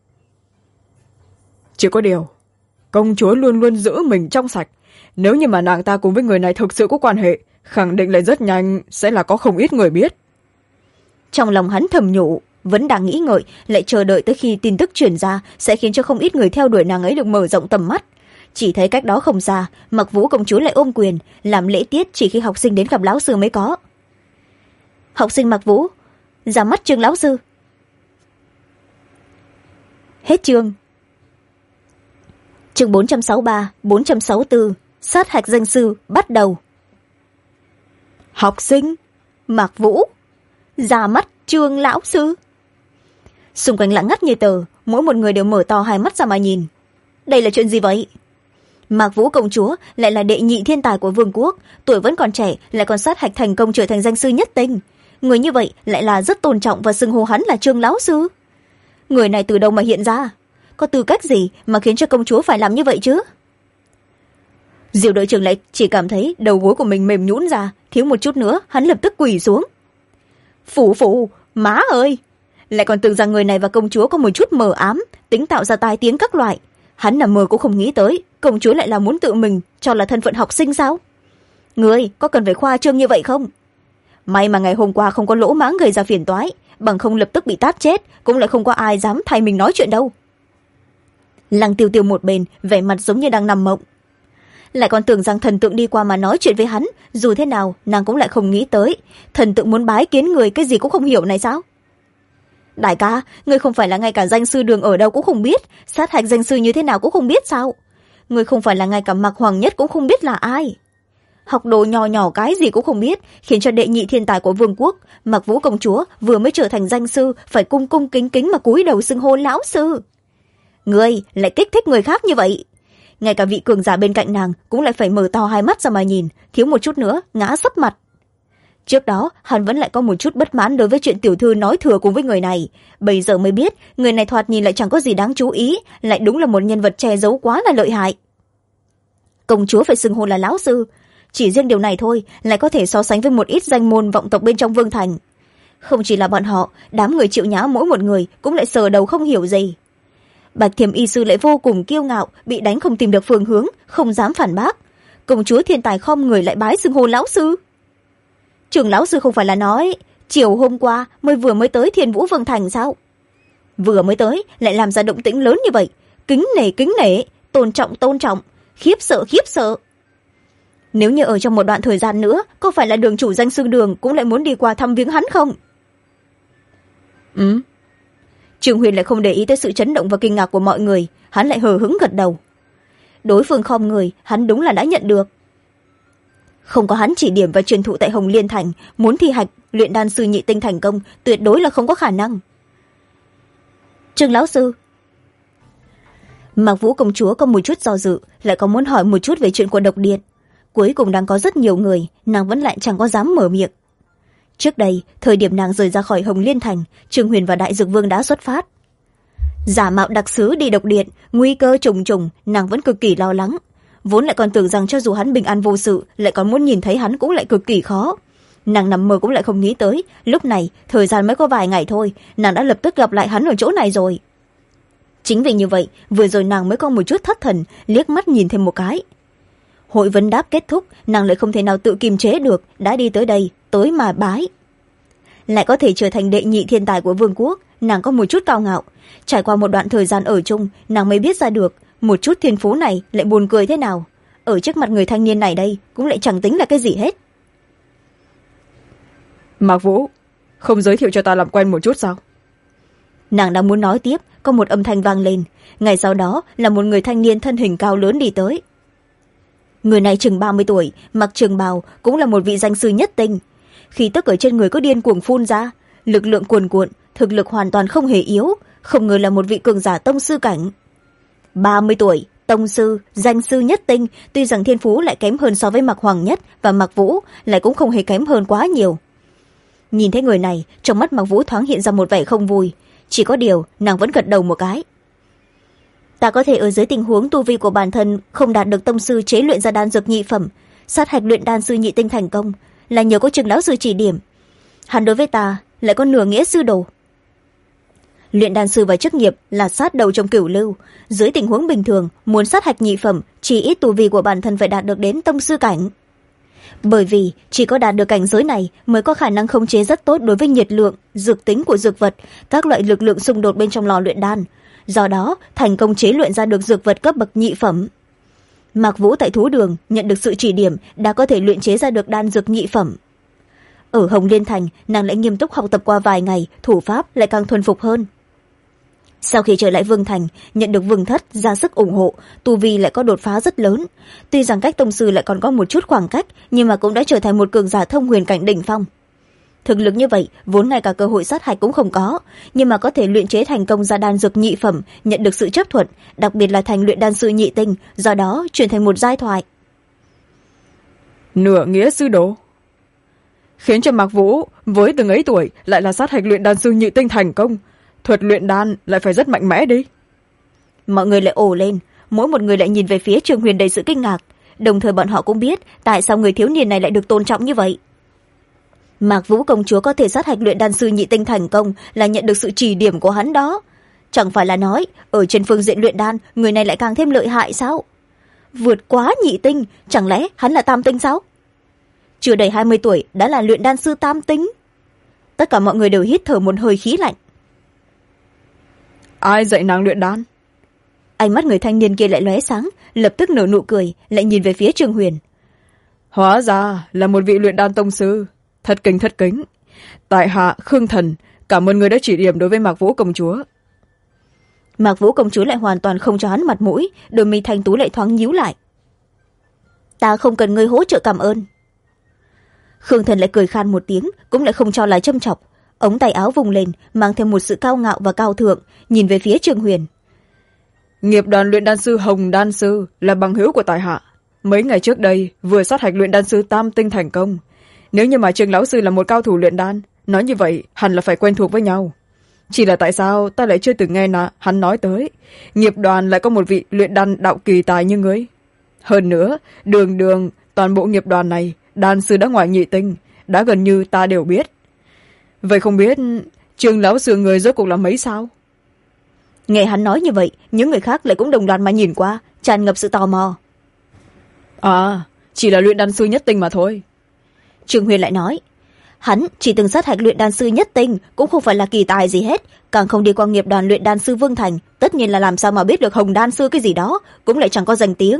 Chỉ có điều công chúa luôn luôn giữ mình trong sạch, nếu như mà nàng ta cùng với người này thực sự có quan hệ, khẳng định lại rất nhanh sẽ là có không ít người biết.
Trong lòng hắn thầm nhủ, vẫn đang nghĩ ngợi, lại chờ đợi tới khi tin tức truyền ra sẽ khiến cho không ít người theo đuổi nàng ấy được mở rộng tầm mắt. Chỉ thấy cách đó không xa, Mạc Vũ công chúa lại ôm quyền làm lễ tiết chỉ khi học sinh đến gặp lão sư mới có. Học sinh Mạc Vũ, ra mắt Trương lão sư. Hết chương. Chương 463, 464, sát hạch danh sư bắt đầu. Học sinh Mạc Vũ, ra mắt Trương lão sư. Xung quanh lặng ngắt như tờ, mỗi một người đều mở to hai mắt ra mà nhìn. Đây là chuyện gì vậy? Mạc Vũ công chúa lại là đệ nhị thiên tài của vương quốc, tuổi vẫn còn trẻ, lại còn sát hạch thành công trở thành danh sư nhất tinh. Người như vậy lại là rất tôn trọng và xưng hô hắn là Trương lão sư. Người này từ đâu mà hiện ra? Có tư cách gì mà khiến cho công chúa phải làm như vậy chứ? Diệu đội trưởng lại chỉ cảm thấy đầu gối của mình mềm nhũn ra, thiếu một chút nữa hắn lập tức quỳ xuống. Phủ, má ơi! Lại còn tưởng rằng người này và công chúa có một chút mờ ám, tính tạo ra tai tiếng các loại. Hắn nằm mơ cũng không nghĩ tới công chúa lại là muốn tự mình cho là thân phận học sinh sao? Người có cần phải khoa trương như vậy không? May mà ngày hôm qua không có lỗ mãng gây ra phiền toái, bằng không lập tức bị tát chết, cũng lại không có ai dám thay mình nói chuyện đâu. Lăng Tiêu Tiêu một bên vẻ mặt giống như đang nằm mộng, lại còn tưởng rằng thần tượng đi qua mà nói chuyện với hắn, dù thế nào nàng cũng lại không nghĩ tới thần tượng muốn bái kiến người cái gì cũng không hiểu này sao? Đại ca, người không phải là ngay cả danh sư đường ở đâu cũng không biết, sát hạch danh sư như thế nào cũng không biết sao? Người không phải là ngay cả Mạc Hoàng Nhất cũng không biết là ai? Học đồ nhỏ nhỏ cái gì cũng không biết, khiến cho đệ nhị thiên tài của vương quốc Mạc Vũ công chúa vừa mới trở thành danh sư phải cung cung kính kính mà cúi đầu xưng hô lão sư. Người lại kích thích người khác như vậy, ngay cả vị cường giả bên cạnh nàng cũng lại phải mở to hai mắt ra mà nhìn, thiếu một chút nữa ngã sấp mặt. Trước đó hắn vẫn lại có một chút bất mãn đối với chuyện tiểu thư nói thừa cùng với người này, bây giờ mới biết người này thoạt nhìn lại chẳng có gì đáng chú ý, lại đúng là một nhân vật che giấu quá là lợi hại. Công chúa phải xưng hô là lão sư, chỉ riêng điều này thôi lại có thể so sánh với một ít danh môn vọng tộc bên trong vương thành. Không chỉ là bọn họ, đám người chịu nhã mỗi một người cũng lại sờ đầu không hiểu gì. Bạch Thiểm y sư lại vô cùng kiêu ngạo, bị đánh không tìm được phương hướng, không dám phản bác. Công chúa thiên tài khom người lại bái xưng hô lão sư. Trường lão sư không phải là nói chiều hôm qua vừa mới tới Thiên Vũ Vương thành sao? Vừa mới tới lại làm ra động tĩnh lớn như vậy, kính nể, tôn trọng, khiếp sợ. Nếu như ở trong một đoạn thời gian nữa, có phải là đường chủ danh sư đường cũng lại muốn đi qua thăm viếng hắn không? Trường Huyền lại không để ý tới sự chấn động và kinh ngạc của mọi người, hắn lại hờ hững gật đầu. Đối phương khom người, hắn đúng là đã nhận được. Không có hắn chỉ điểm và truyền thụ tại Hồng Liên Thành, muốn thi hạch luyện đan sư nhị tinh thành công tuyệt đối là không có khả năng. Trương lão sư. Mạc Vũ công chúa có một chút do dự, lại có muốn hỏi một chút về chuyện của độc điện. Cuối cùng đang có rất nhiều người, nàng vẫn lại chẳng có dám mở miệng. Trước đây, thời điểm nàng rời ra khỏi Hồng Liên Thành, Trương Huyền và Đại Dược Vương đã xuất phát. Giả mạo đặc sứ đi độc điện, nguy cơ trùng trùng, nàng vẫn cực kỳ lo lắng. Vốn lại còn tưởng rằng cho dù hắn bình an vô sự, lại còn muốn nhìn thấy hắn cũng lại cực kỳ khó. Nàng nằm mơ cũng lại không nghĩ tới, lúc này thời gian mới có vài ngày thôi, nàng đã lập tức gặp lại hắn ở chỗ này rồi. Chính vì như vậy, vừa rồi nàng mới có một chút thất thần, liếc mắt nhìn thêm một cái. Hội vấn đáp kết thúc, nàng lại không thể nào tự kiềm chế được, đã đi tới đây, tới mà bái. Lại có thể trở thành đệ nhị thiên tài của vương quốc, nàng có một chút cao ngạo. Trải qua một đoạn thời gian ở chung, nàng mới biết ra được một chút thiên phú này lại buồn cười thế nào. Ở trước mặt người thanh niên này đây cũng lại chẳng tính là cái gì hết.
Mạc Vũ, không giới thiệu cho ta làm quen một chút sao?
Nàng đang muốn nói tiếp, có một âm thanh vang lên. Ngay sau đó là một người thanh niên thân hình cao lớn đi tới. Người này chừng 30 tuổi, mặc trường bào, cũng là một vị danh sư nhất tinh. Khí tức ở trên người có điên cuồng phun ra, lực lượng cuồn cuộn, thực lực hoàn toàn không hề yếu, không ngờ là một vị cường giả tông sư cảnh. 30 tuổi, tông sư, danh sư nhất tinh, tuy rằng thiên phú lại kém hơn so với Mạc Hoàng Nhất và Mạc Vũ, lại cũng không hề kém hơn quá nhiều. Nhìn thấy người này, trong mắt Mạc Vũ thoáng hiện ra một vẻ không vui, chỉ có điều nàng vẫn gật đầu một cái. Ta có thể ở dưới tình huống tu vi của bản thân không đạt được tông sư chế luyện ra đan dược nhị phẩm, sát hạch luyện đan sư nhị tinh thành công, là nhờ có Trường lão sư chỉ điểm. Hắn đối với ta lại có nửa nghĩa sư đồ. Luyện đan sư và chức nghiệp là sát đầu trong cửu lưu, dưới tình huống bình thường muốn sát hạch nhị phẩm, chỉ ít tu vi của bản thân phải đạt được đến tông sư cảnh. Bởi vì chỉ có đạt được cảnh giới này mới có khả năng khống chế rất tốt đối với nhiệt lượng, dược tính của dược vật, các loại lực lượng xung đột bên trong lò luyện đan, do đó thành công chế luyện ra được dược vật cấp bậc nhị phẩm. Mạc Vũ tại thú đường nhận được sự chỉ điểm đã có thể luyện chế ra được đan dược nhị phẩm. Ở Hồng Liên Thành, nàng lại nghiêm túc học tập qua vài ngày, thủ pháp lại càng thuần phục hơn. Sau khi trở lại Vương Thành, nhận được Vương Thất ra sức ủng hộ, tu vi lại có đột phá rất lớn. Tuy rằng cách tông sư lại còn có một chút khoảng cách, nhưng mà cũng đã trở thành một cường giả thông huyền cảnh đỉnh phong. Thực lực như vậy, vốn ngay cả cơ hội sát hạch cũng không có, nhưng mà có thể luyện chế thành công ra đan dược nhị phẩm, nhận được sự chấp thuận, đặc biệt là thành luyện đan sư nhị tinh, do đó chuyển thành một giai thoại.
Nửa nghĩa sư đồ, khiến cho Mạc Vũ với từng ấy tuổi lại là sát hạch luyện đan sư nhị tinh thành công, thuật luyện đan lại phải rất mạnh mẽ đi.
Mọi người lại ồ lên, mỗi một người lại nhìn về phía Trương Huyền đầy sự kinh ngạc, đồng thời bọn họ cũng biết tại sao người thiếu niên này lại được tôn trọng như vậy. Mạc Vũ công chúa có thể sát hạch luyện đan sư nhị tinh thành công là nhận được sự chỉ điểm của hắn đó. Chẳng phải là nói ở trên phương diện luyện đan người này lại càng thêm lợi hại sao? Vượt quá nhị tinh, chẳng lẽ hắn là tam tinh sao? Chưa đầy 20 tuổi đã là luyện đan sư tam tinh. Tất cả mọi người đều hít thở một hơi khí lạnh.
Ai dạy nàng luyện đan?
Ánh mắt người thanh niên kia lại lóe sáng, lập tức nở nụ cười, lại nhìn về phía Trương Huyền.
Hóa ra là một vị luyện đan tông sư, thật kính. Tại hạ Khương Thần, cảm ơn người đã chỉ điểm đối với Mạc Vũ công chúa.
Mạc Vũ công chúa lại hoàn toàn không cho hắn mặt mũi, đôi mi thanh tú lại thoáng nhíu lại. Ta không cần ngươi hỗ trợ cảm ơn. Khương Thần lại cười khan một tiếng, cũng lại không cho là châm chọc, ống tay áo vùng lên, mang thêm một sự cao ngạo và cao thượng, nhìn về phía Trương Huyền.
Nghiệp đoàn luyện đan sư Hồng Đan Sư là bằng hữu của tại hạ, mấy ngày trước đây vừa sát hạch luyện đan sư tam tinh thành công. Nếu như mà Trương lão sư là một cao thủ luyện đan, nói như vậy hẳn là phải quen thuộc với nhau. Chỉ là tại sao ta lại chưa từng nghe hắn nói tới nghiệp đoàn lại có một vị luyện đan đạo kỳ tài như ngươi. Hơn nữa, đường toàn bộ nghiệp đoàn này đan sư đã ngoài nhị tinh, đã gần như ta đều biết. Vậy không biết Trương lão sư người rốt cuộc là mấy sao?
Nghe hắn nói như vậy, những người khác lại cũng đồng loạt mà nhìn qua, tràn ngập sự tò mò.
À, chỉ là luyện đan sư nhất tinh mà thôi.
Trương Huyền lại nói, hắn chỉ từng sát hạch luyện đan sư nhất tinh, cũng không phải là kỳ tài gì hết, càng không đi qua nghiệp đoàn luyện đan sư Vương Thành, tất nhiên là làm sao mà biết được Hồng đan sư cái gì đó, cũng lại chẳng có danh tiếng.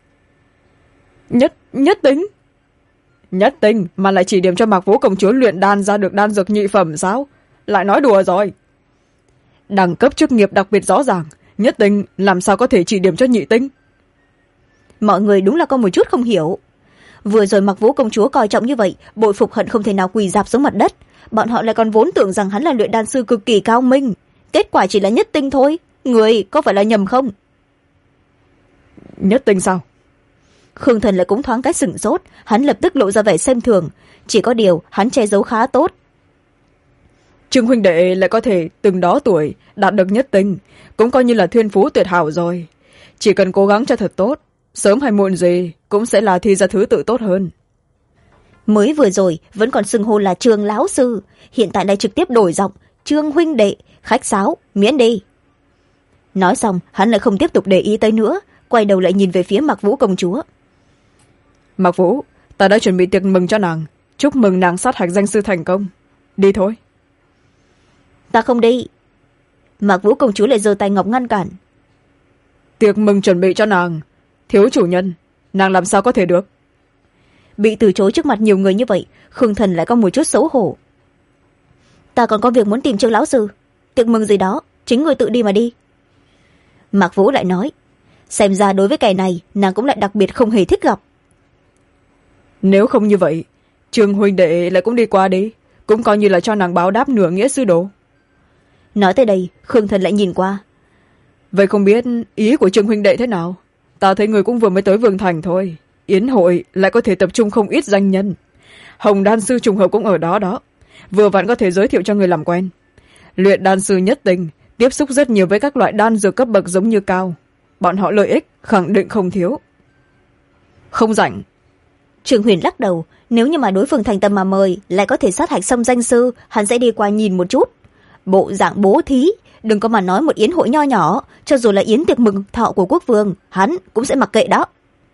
Nhất tinh mà lại chỉ điểm cho Mạc Vũ công chúa luyện đan ra được đan dược nhị phẩm sao? Lại nói đùa rồi. Đẳng cấp chức nghiệp đặc biệt rõ ràng, nhất tinh làm sao có thể chỉ điểm cho nhị tinh?
Mọi người đúng là có một chút không hiểu. Vừa rồi Mạc Vũ công chúa coi trọng như vậy, bội phục hận không thể nào quỳ rạp xuống mặt đất. Bọn họ lại còn vốn tưởng rằng hắn là luyện đan sư cực kỳ cao minh, kết quả chỉ là nhất tinh thôi. Người có phải là nhầm không?
Nhất tinh sao?
Khương Thần lại cũng thoáng cái sửng sốt, hắn lập tức lộ ra vẻ xem thường, chỉ có điều hắn che giấu khá tốt.
Trương huynh đệ lại có thể từng đó tuổi đạt được nhất tinh, cũng coi như là thiên phú tuyệt hảo rồi. Chỉ cần cố gắng cho thật tốt, sớm hay muộn gì cũng sẽ là thi ra thứ tự tốt hơn.
mới vừa rồi vẫn còn xưng hô là Trương lão sư, hiện tại lại trực tiếp đổi giọng Trương huynh đệ, khách sáo miễn đi. Nói xong hắn lại không tiếp tục để ý tới nữa, quay đầu lại nhìn về phía Mạc Vũ công chúa.
Mạc Vũ, ta đã chuẩn bị tiệc mừng cho nàng, chúc mừng nàng sát hạch danh sư thành công. Đi thôi.
Ta không đi. Mạc Vũ công chúa lại giơ tay ngọc ngăn cản.
Tiệc mừng chuẩn bị cho nàng, thiếu chủ nhân, nàng làm sao có thể được.
Bị từ chối trước mặt nhiều người như vậy, Khương Thần lại có một chút xấu hổ. Ta còn có việc muốn tìm Trương lão sư, tiệc mừng gì đó chính người tự đi mà đi. Mạc Vũ lại nói, xem ra đối với kẻ này nàng cũng lại đặc biệt không hề thích gặp.
Nếu không như vậy, Trương huynh đệ lại cũng đi qua đi, cũng coi như là cho nàng báo đáp nửa nghĩa sư đồ.
Nói tới đây Khương Thần lại nhìn qua.
Vậy không biết ý của Trương huynh đệ thế nào? Ta thấy người cũng vừa mới tới Vương Thành thôi, yến hội lại có thể tập trung không ít danh nhân. Hồng đan sư trùng hợp cũng ở đó đó, vừa vặn có thể giới thiệu cho người làm quen. Luyện đan sư nhất tình tiếp xúc rất nhiều với các loại đan dược cấp bậc giống như cao, bọn họ lợi ích khẳng định không thiếu. Không rảnh.
Trương Huyền lắc đầu, nếu như mà đối phương thành tâm mà mời, lại có thể sát hạch xong danh sư, hắn sẽ đi qua nhìn một chút. Bộ dạng bố thí, đừng có mà nói một yến hội nho nhỏ, cho dù là yến tiệc mừng thọ của quốc vương, hắn cũng sẽ mặc kệ đó.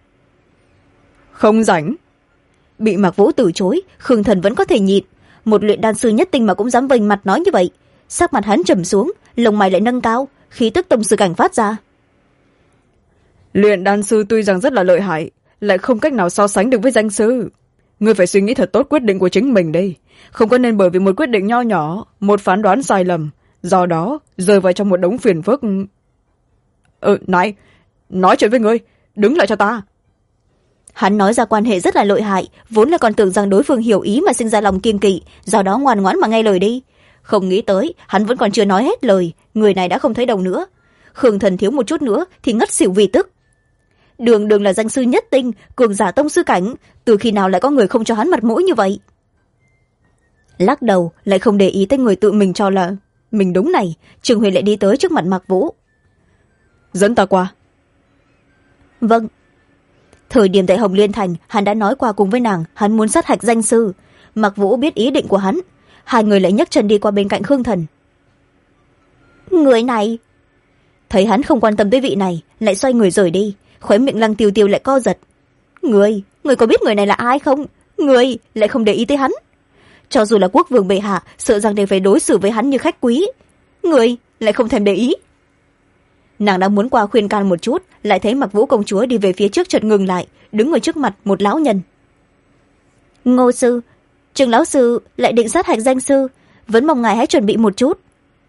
Không rảnh.
Bị Mạc Vũ từ chối, Khương Thần vẫn có thể nhịn. Một luyện đan sư nhất tinh mà cũng dám vênh mặt nói như vậy. Sắc mặt hắn trầm xuống, lông mày lại nâng cao, khí tức tông sư cảnh phát ra.
Luyện đan sư tuy rằng rất là lợi hại, lại không cách nào so sánh được với danh sư. Ngươi phải suy nghĩ thật tốt quyết định của chính mình đi, không có nên bởi vì một quyết định nho nhỏ, một phán đoán sai lầm, do đó rơi vào trong một đống phiền phức. Này, nói chuyện với ngươi, đứng lại cho ta.
Hắn nói ra quan hệ rất là lợi hại, vốn là còn tưởng rằng đối phương hiểu ý mà sinh ra lòng kiêng kỵ, do đó ngoan ngoãn mà nghe lời đi. Không nghĩ tới hắn vẫn còn chưa nói hết lời, người này đã không thấy đâu nữa. Khương Thần thiếu một chút nữa thì ngất xỉu vì tức. Đường đường là danh sư nhất tinh, cường giả tông sư cảnh, từ khi nào lại có người không cho hắn mặt mũi như vậy? Lắc đầu lại không để ý tới người tự mình cho là mình đúng này. Trương Huyền lại đi tới trước mặt Mạc Vũ.
Dẫn ta qua.
Vâng. Thời điểm tại Hồng Liên Thành, hắn đã nói qua cùng với nàng hắn muốn sát hạch danh sư. Mạc Vũ biết ý định của hắn, hai người lại nhấc chân đi qua bên cạnh Khương Thần. Người này, thấy hắn không quan tâm tới vị này, lại xoay người rời đi, khóe miệng Lăng Tiêu Tiêu lại co giật. Người có biết người này là ai không? Người lại không để ý tới hắn. Cho dù là quốc vương bệ hạ, sợ rằng đều phải đối xử với hắn như khách quý. Người lại không thèm để ý. Nàng đã muốn qua khuyên can một chút, lại thấy Mạc Vũ công chúa đi về phía trước chợt ngừng lại, đứng ở trước mặt một lão nhân. Ngô sư, Trương lão sư lại định sát hạch danh sư, vẫn mong ngài hãy chuẩn bị một chút.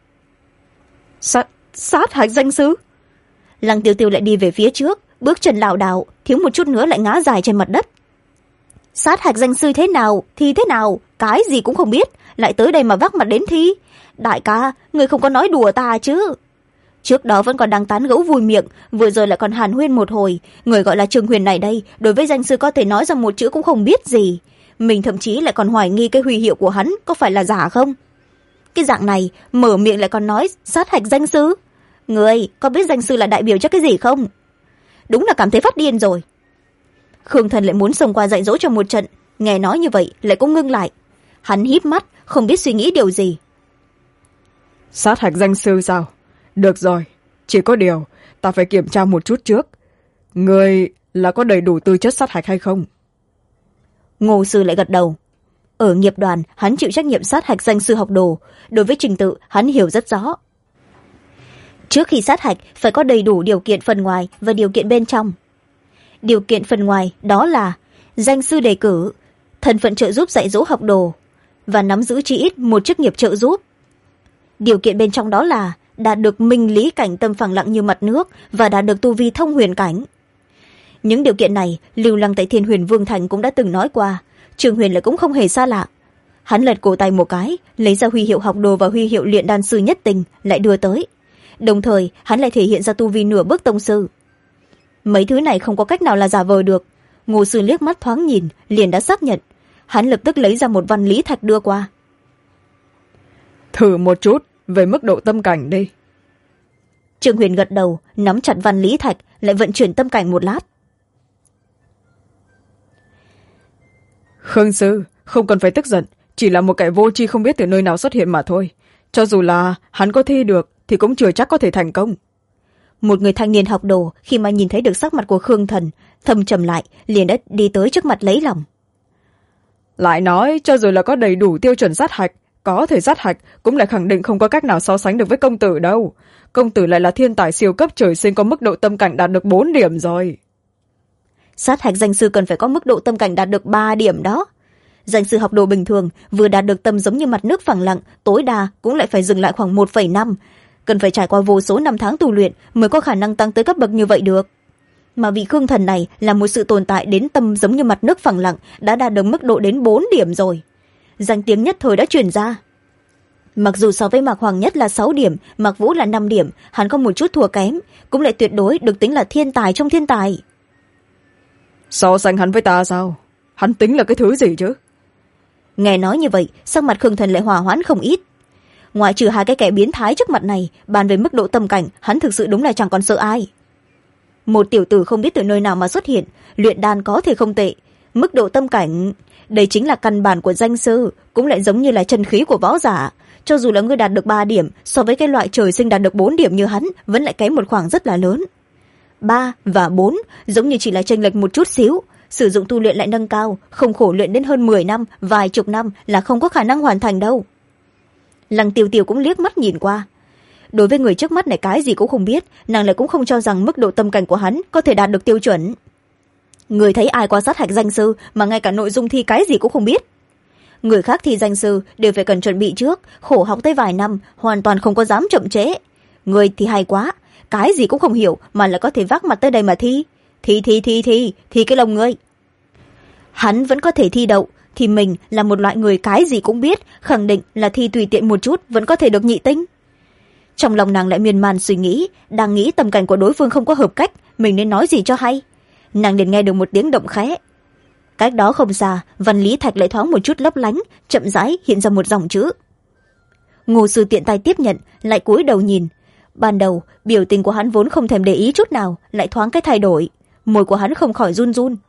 Sát hạch danh sư? Lăng Tiêu Tiêu lại đi về phía trước, bước chân lảo đảo, thiếu một chút nữa lại ngã dài trên mặt đất. Sát hạch danh sư thế nào thì thế nào, cái gì cũng không biết, lại tới đây mà vác mặt đến thi. Đại ca, người không có nói đùa ta chứ? Trước đó vẫn còn đang tán gẫu vui miệng, vừa rồi lại còn hàn huyên một hồi. Người gọi là Trương Huyền này đây, đối với danh sư có thể nói ra một chữ cũng không biết gì. Mình thậm chí lại còn hoài nghi cái huy hiệu của hắn có phải là giả không. Cái dạng này, mở miệng lại còn nói sát hạch danh sư. Người có biết danh sư là đại biểu cho cái gì không? Đúng là cảm thấy phát điên rồi. Khương Thần lại muốn xông qua dạy dỗ cho một trận, nghe nói như vậy lại cũng ngưng lại. Hắn híp mắt, không biết suy nghĩ điều gì.
Sát hạch danh sư sao? Được rồi, chỉ có điều ta phải kiểm tra một chút trước, người là có đầy đủ tư chất sát hạch hay không.
Ngô sư lại gật đầu. Ở nghiệp đoàn, hắn chịu trách nhiệm sát hạch danh sư học đồ, đối với trình tự hắn hiểu rất rõ. Trước khi sát hạch phải có đầy đủ điều kiện phần ngoài và điều kiện bên trong. Điều kiện phần ngoài đó là danh sư đề cử, thân phận trợ giúp dạy dỗ học đồ và nắm giữ chỉ ít một chức nghiệp trợ giúp. Điều kiện bên trong đó là đạt được minh lý cảnh tâm phẳng lặng như mặt nước và đạt được tu vi thông huyền cảnh. Những điều kiện này Lưu Lăng tại Thiên Huyền Vương Thành cũng đã từng nói qua, Trương Huyền lại cũng không hề xa lạ. Hắn lật cổ tay một cái, lấy ra huy hiệu học đồ và huy hiệu luyện đan sư nhất tình lại đưa tới. Đồng thời hắn lại thể hiện ra tu vi nửa bước tông sư. Mấy thứ này không có cách nào là giả vờ được. Ngô sư liếc mắt thoáng nhìn liền đã xác nhận. Hắn lập tức lấy ra một văn lý thạch đưa qua.
Thử một chút về mức độ tâm cảnh đi.
Trương Huyền gật đầu, nắm chặt văn lý thạch, lại vận chuyển tâm cảnh một lát.
Khương sư không cần phải tức giận, chỉ là một kẻ vô tri không biết từ nơi nào xuất hiện mà thôi. Cho dù là hắn có thi được thì cũng chưa chắc có thể thành công.
Một người thanh niên học đồ khi mà nhìn thấy được sắc mặt của Khương Thần thầm trầm lại, liền đã đi tới trước mặt lấy lòng.
Lại nói cho dù là có đầy đủ tiêu chuẩn sát hạch, có thể sát hạch cũng lại khẳng định không có cách nào so sánh được với công tử đâu. Công tử lại là thiên tài siêu cấp trời sinh, có mức độ tâm cảnh đạt được 4 điểm rồi.
Sát hạch danh sư cần phải có mức độ tâm cảnh đạt được 3 điểm đó. Danh sư học đồ bình thường vừa đạt được tâm giống như mặt nước phẳng lặng, tối đa cũng lại phải dừng lại khoảng 1,5. Cần phải trải qua vô số năm tháng tu luyện mới có khả năng tăng tới cấp bậc như vậy được. Mà vị Khương Thần này là một sự tồn tại đến tâm giống như mặt nước phẳng lặng, đã đạt được mức độ đến 4 điểm rồi. Danh tiếng nhất thời đã truyền ra. Mặc dù so với Mạc Hoàng Nhất là 6 điểm, Mạc Vũ là 5 điểm, hắn có một chút thua kém, cũng lại tuyệt đối được tính là thiên tài trong thiên tài.
So sánh hắn với ta sao? Hắn tính là cái thứ gì chứ?
Nghe nói như vậy, sắc mặt Khương Thần lại hòa hoãn không ít. Ngoại trừ hai cái kẻ biến thái trước mặt này, bàn về mức độ tâm cảnh, hắn thực sự đúng là chẳng còn sợ ai. Một tiểu tử không biết từ nơi nào mà xuất hiện, luyện đan có thể không tệ. Mức độ tâm cảnh, đây chính là căn bản của danh sư, cũng lại giống như là chân khí của võ giả. Cho dù là người đạt được 3 điểm, so với cái loại trời sinh đạt được 4 điểm như hắn, vẫn lại kém một khoảng rất là lớn. 3 và 4 giống như chỉ là chênh lệch một chút xíu, sử dụng tu luyện lại nâng cao, không khổ luyện đến hơn 10 năm, vài chục năm là không có khả năng hoàn thành đâu. Lăng Tiêu Tiêu cũng liếc mắt nhìn qua. Đối với người trước mắt này cái gì cũng không biết, nàng lại cũng không cho rằng mức độ tâm cảnh của hắn có thể đạt được tiêu chuẩn. Người thấy ai qua sát hạch danh sư mà ngay cả nội dung thi cái gì cũng không biết. Người khác thi danh sư đều phải cần chuẩn bị trước, khổ học tới vài năm, hoàn toàn không có dám chậm trễ. Người thì hay quá, cái gì cũng không hiểu mà lại có thể vác mặt tới đây mà thi. Thi cái lông ngươi. Hắn vẫn có thể thi đậu, thì mình là một loại người cái gì cũng biết, khẳng định là thi tùy tiện một chút vẫn có thể được nhị tinh. Trong lòng nàng lại miên man suy nghĩ, đang nghĩ tâm cảnh của đối phương không có hợp cách, mình nên nói gì cho hay. Nàng liền nghe được một tiếng động khẽ. Cách đó không xa, Văn Lý Thạch lại thoáng một chút lấp lánh, chậm rãi hiện ra một dòng chữ. Ngô sư tiện tay tiếp nhận, lại cúi đầu nhìn. Ban đầu biểu tình của hắn vốn không thèm để ý chút nào, lại thoáng cái thay đổi, môi của hắn không khỏi run run.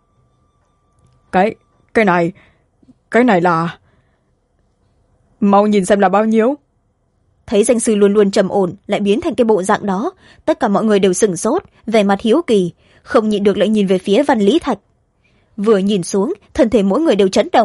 Cái này là... Mau nhìn xem là bao nhiêu.
Thấy danh sư luôn luôn trầm ổn lại biến thành cái bộ dạng đó, tất cả mọi người đều sửng sốt, vẻ mặt hiếu kỳ, không nhịn được lại nhìn về phía Văn Lý Thạch. Vừa nhìn xuống, thân thể mỗi người đều chấn động.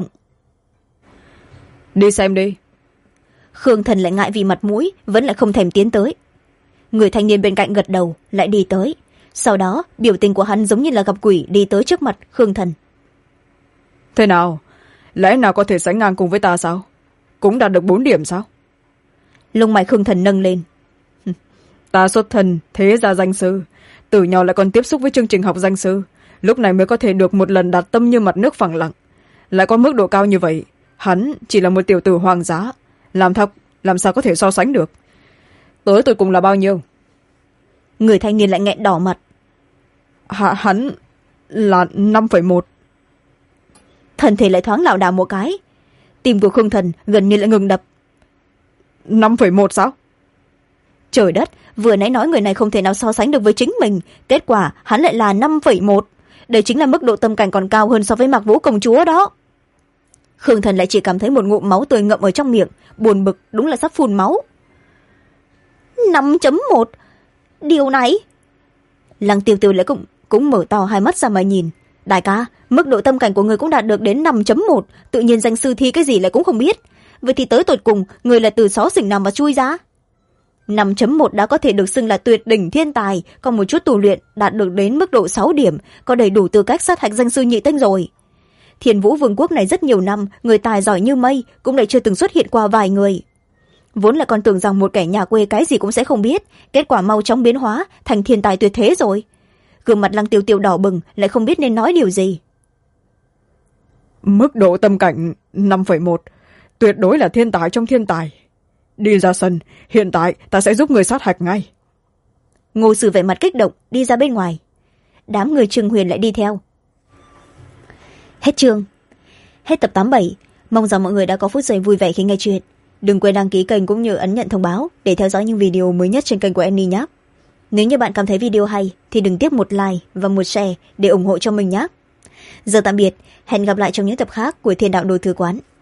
Đi xem đi.
Khương Thần lại ngại vì mặt mũi, vẫn lại không thèm tiến tới. Người thanh niên bên cạnh gật đầu, lại đi tới. Sau đó biểu tình của hắn giống như là gặp quỷ, đi tới trước mặt Khương Thần.
Thế nào? Lẽ nào có thể sánh ngang cùng với ta sao? Cũng đạt được 4 điểm sao?
Lông mày Khương Thần nâng lên.
Ta xuất thân thế gia danh sư, từ nhỏ lại còn tiếp xúc với chương trình học danh sư, lúc này mới có thể được một lần đạt tâm như mặt nước phẳng lặng. Lại có mức độ cao như vậy, hắn chỉ là một tiểu tử hoang dã, làm sao có thể so sánh được. Tới tôi cùng là bao nhiêu?
Người thanh niên lại nghẹn đỏ mặt.
Hắn là 5,1.
Thân thể lại thoáng lảo đảo một cái, tim của Khương Thần gần như lại ngừng đập.
5,1 sao?
Trời đất, vừa nãy nói người này không thể nào so sánh được với chính mình, kết quả hắn lại là 5,1. Đây chính là mức độ tâm cảnh còn cao hơn so với Mạc Vũ công chúa đó. Khương Thần lại chỉ cảm thấy một ngụm máu tươi ngậm ở trong miệng, buồn bực đúng là sắp phun máu. 5.1, điều này... Lăng Tiêu Tiêu lại cũng mở to hai mắt ra mà nhìn. Đại ca, mức độ tâm cảnh của người cũng đạt được đến 5.1, tự nhiên danh sư thi cái gì lại cũng không biết. Vậy thì tới tột cùng, người là từ xó xỉnh nào mà chui ra? 5.1 đã có thể được xưng là tuyệt đỉnh thiên tài, còn một chút tu luyện đạt được đến mức độ 6 điểm, có đầy đủ tư cách sát hạch danh sư nhị tinh rồi. Thiên Vũ Vương quốc này rất nhiều năm, người tài giỏi như mây, cũng lại chưa từng xuất hiện qua vài người. Vốn là còn tưởng rằng một kẻ nhà quê cái gì cũng sẽ không biết, kết quả mau chóng biến hóa thành thiên tài tuyệt thế rồi. Gương mặt Lăng Tiêu Tiêu đỏ bừng, lại không biết nên nói điều gì.
Mức độ tâm cảnh 5,1, tuyệt đối là thiên tài trong thiên tài. Đi ra sân, hiện tại ta sẽ giúp người sát hạch ngay.
Ngô Sử vẻ mặt kích động đi ra bên ngoài. Đám người Trương Huyền lại đi theo. Hết chương. Hết tập 87. Mong rằng mọi người đã có phút giây vui vẻ khi nghe chuyện. Đừng quên đăng ký kênh cũng như ấn nhận thông báo để theo dõi những video mới nhất trên kênh của Annie nhé. Nếu như bạn cảm thấy video hay thì đừng tiếc một like và một share để ủng hộ cho mình nhé. giờ tạm biệt, hẹn gặp lại trong những tập khác của Thiên Đạo Đồ Thư Quán.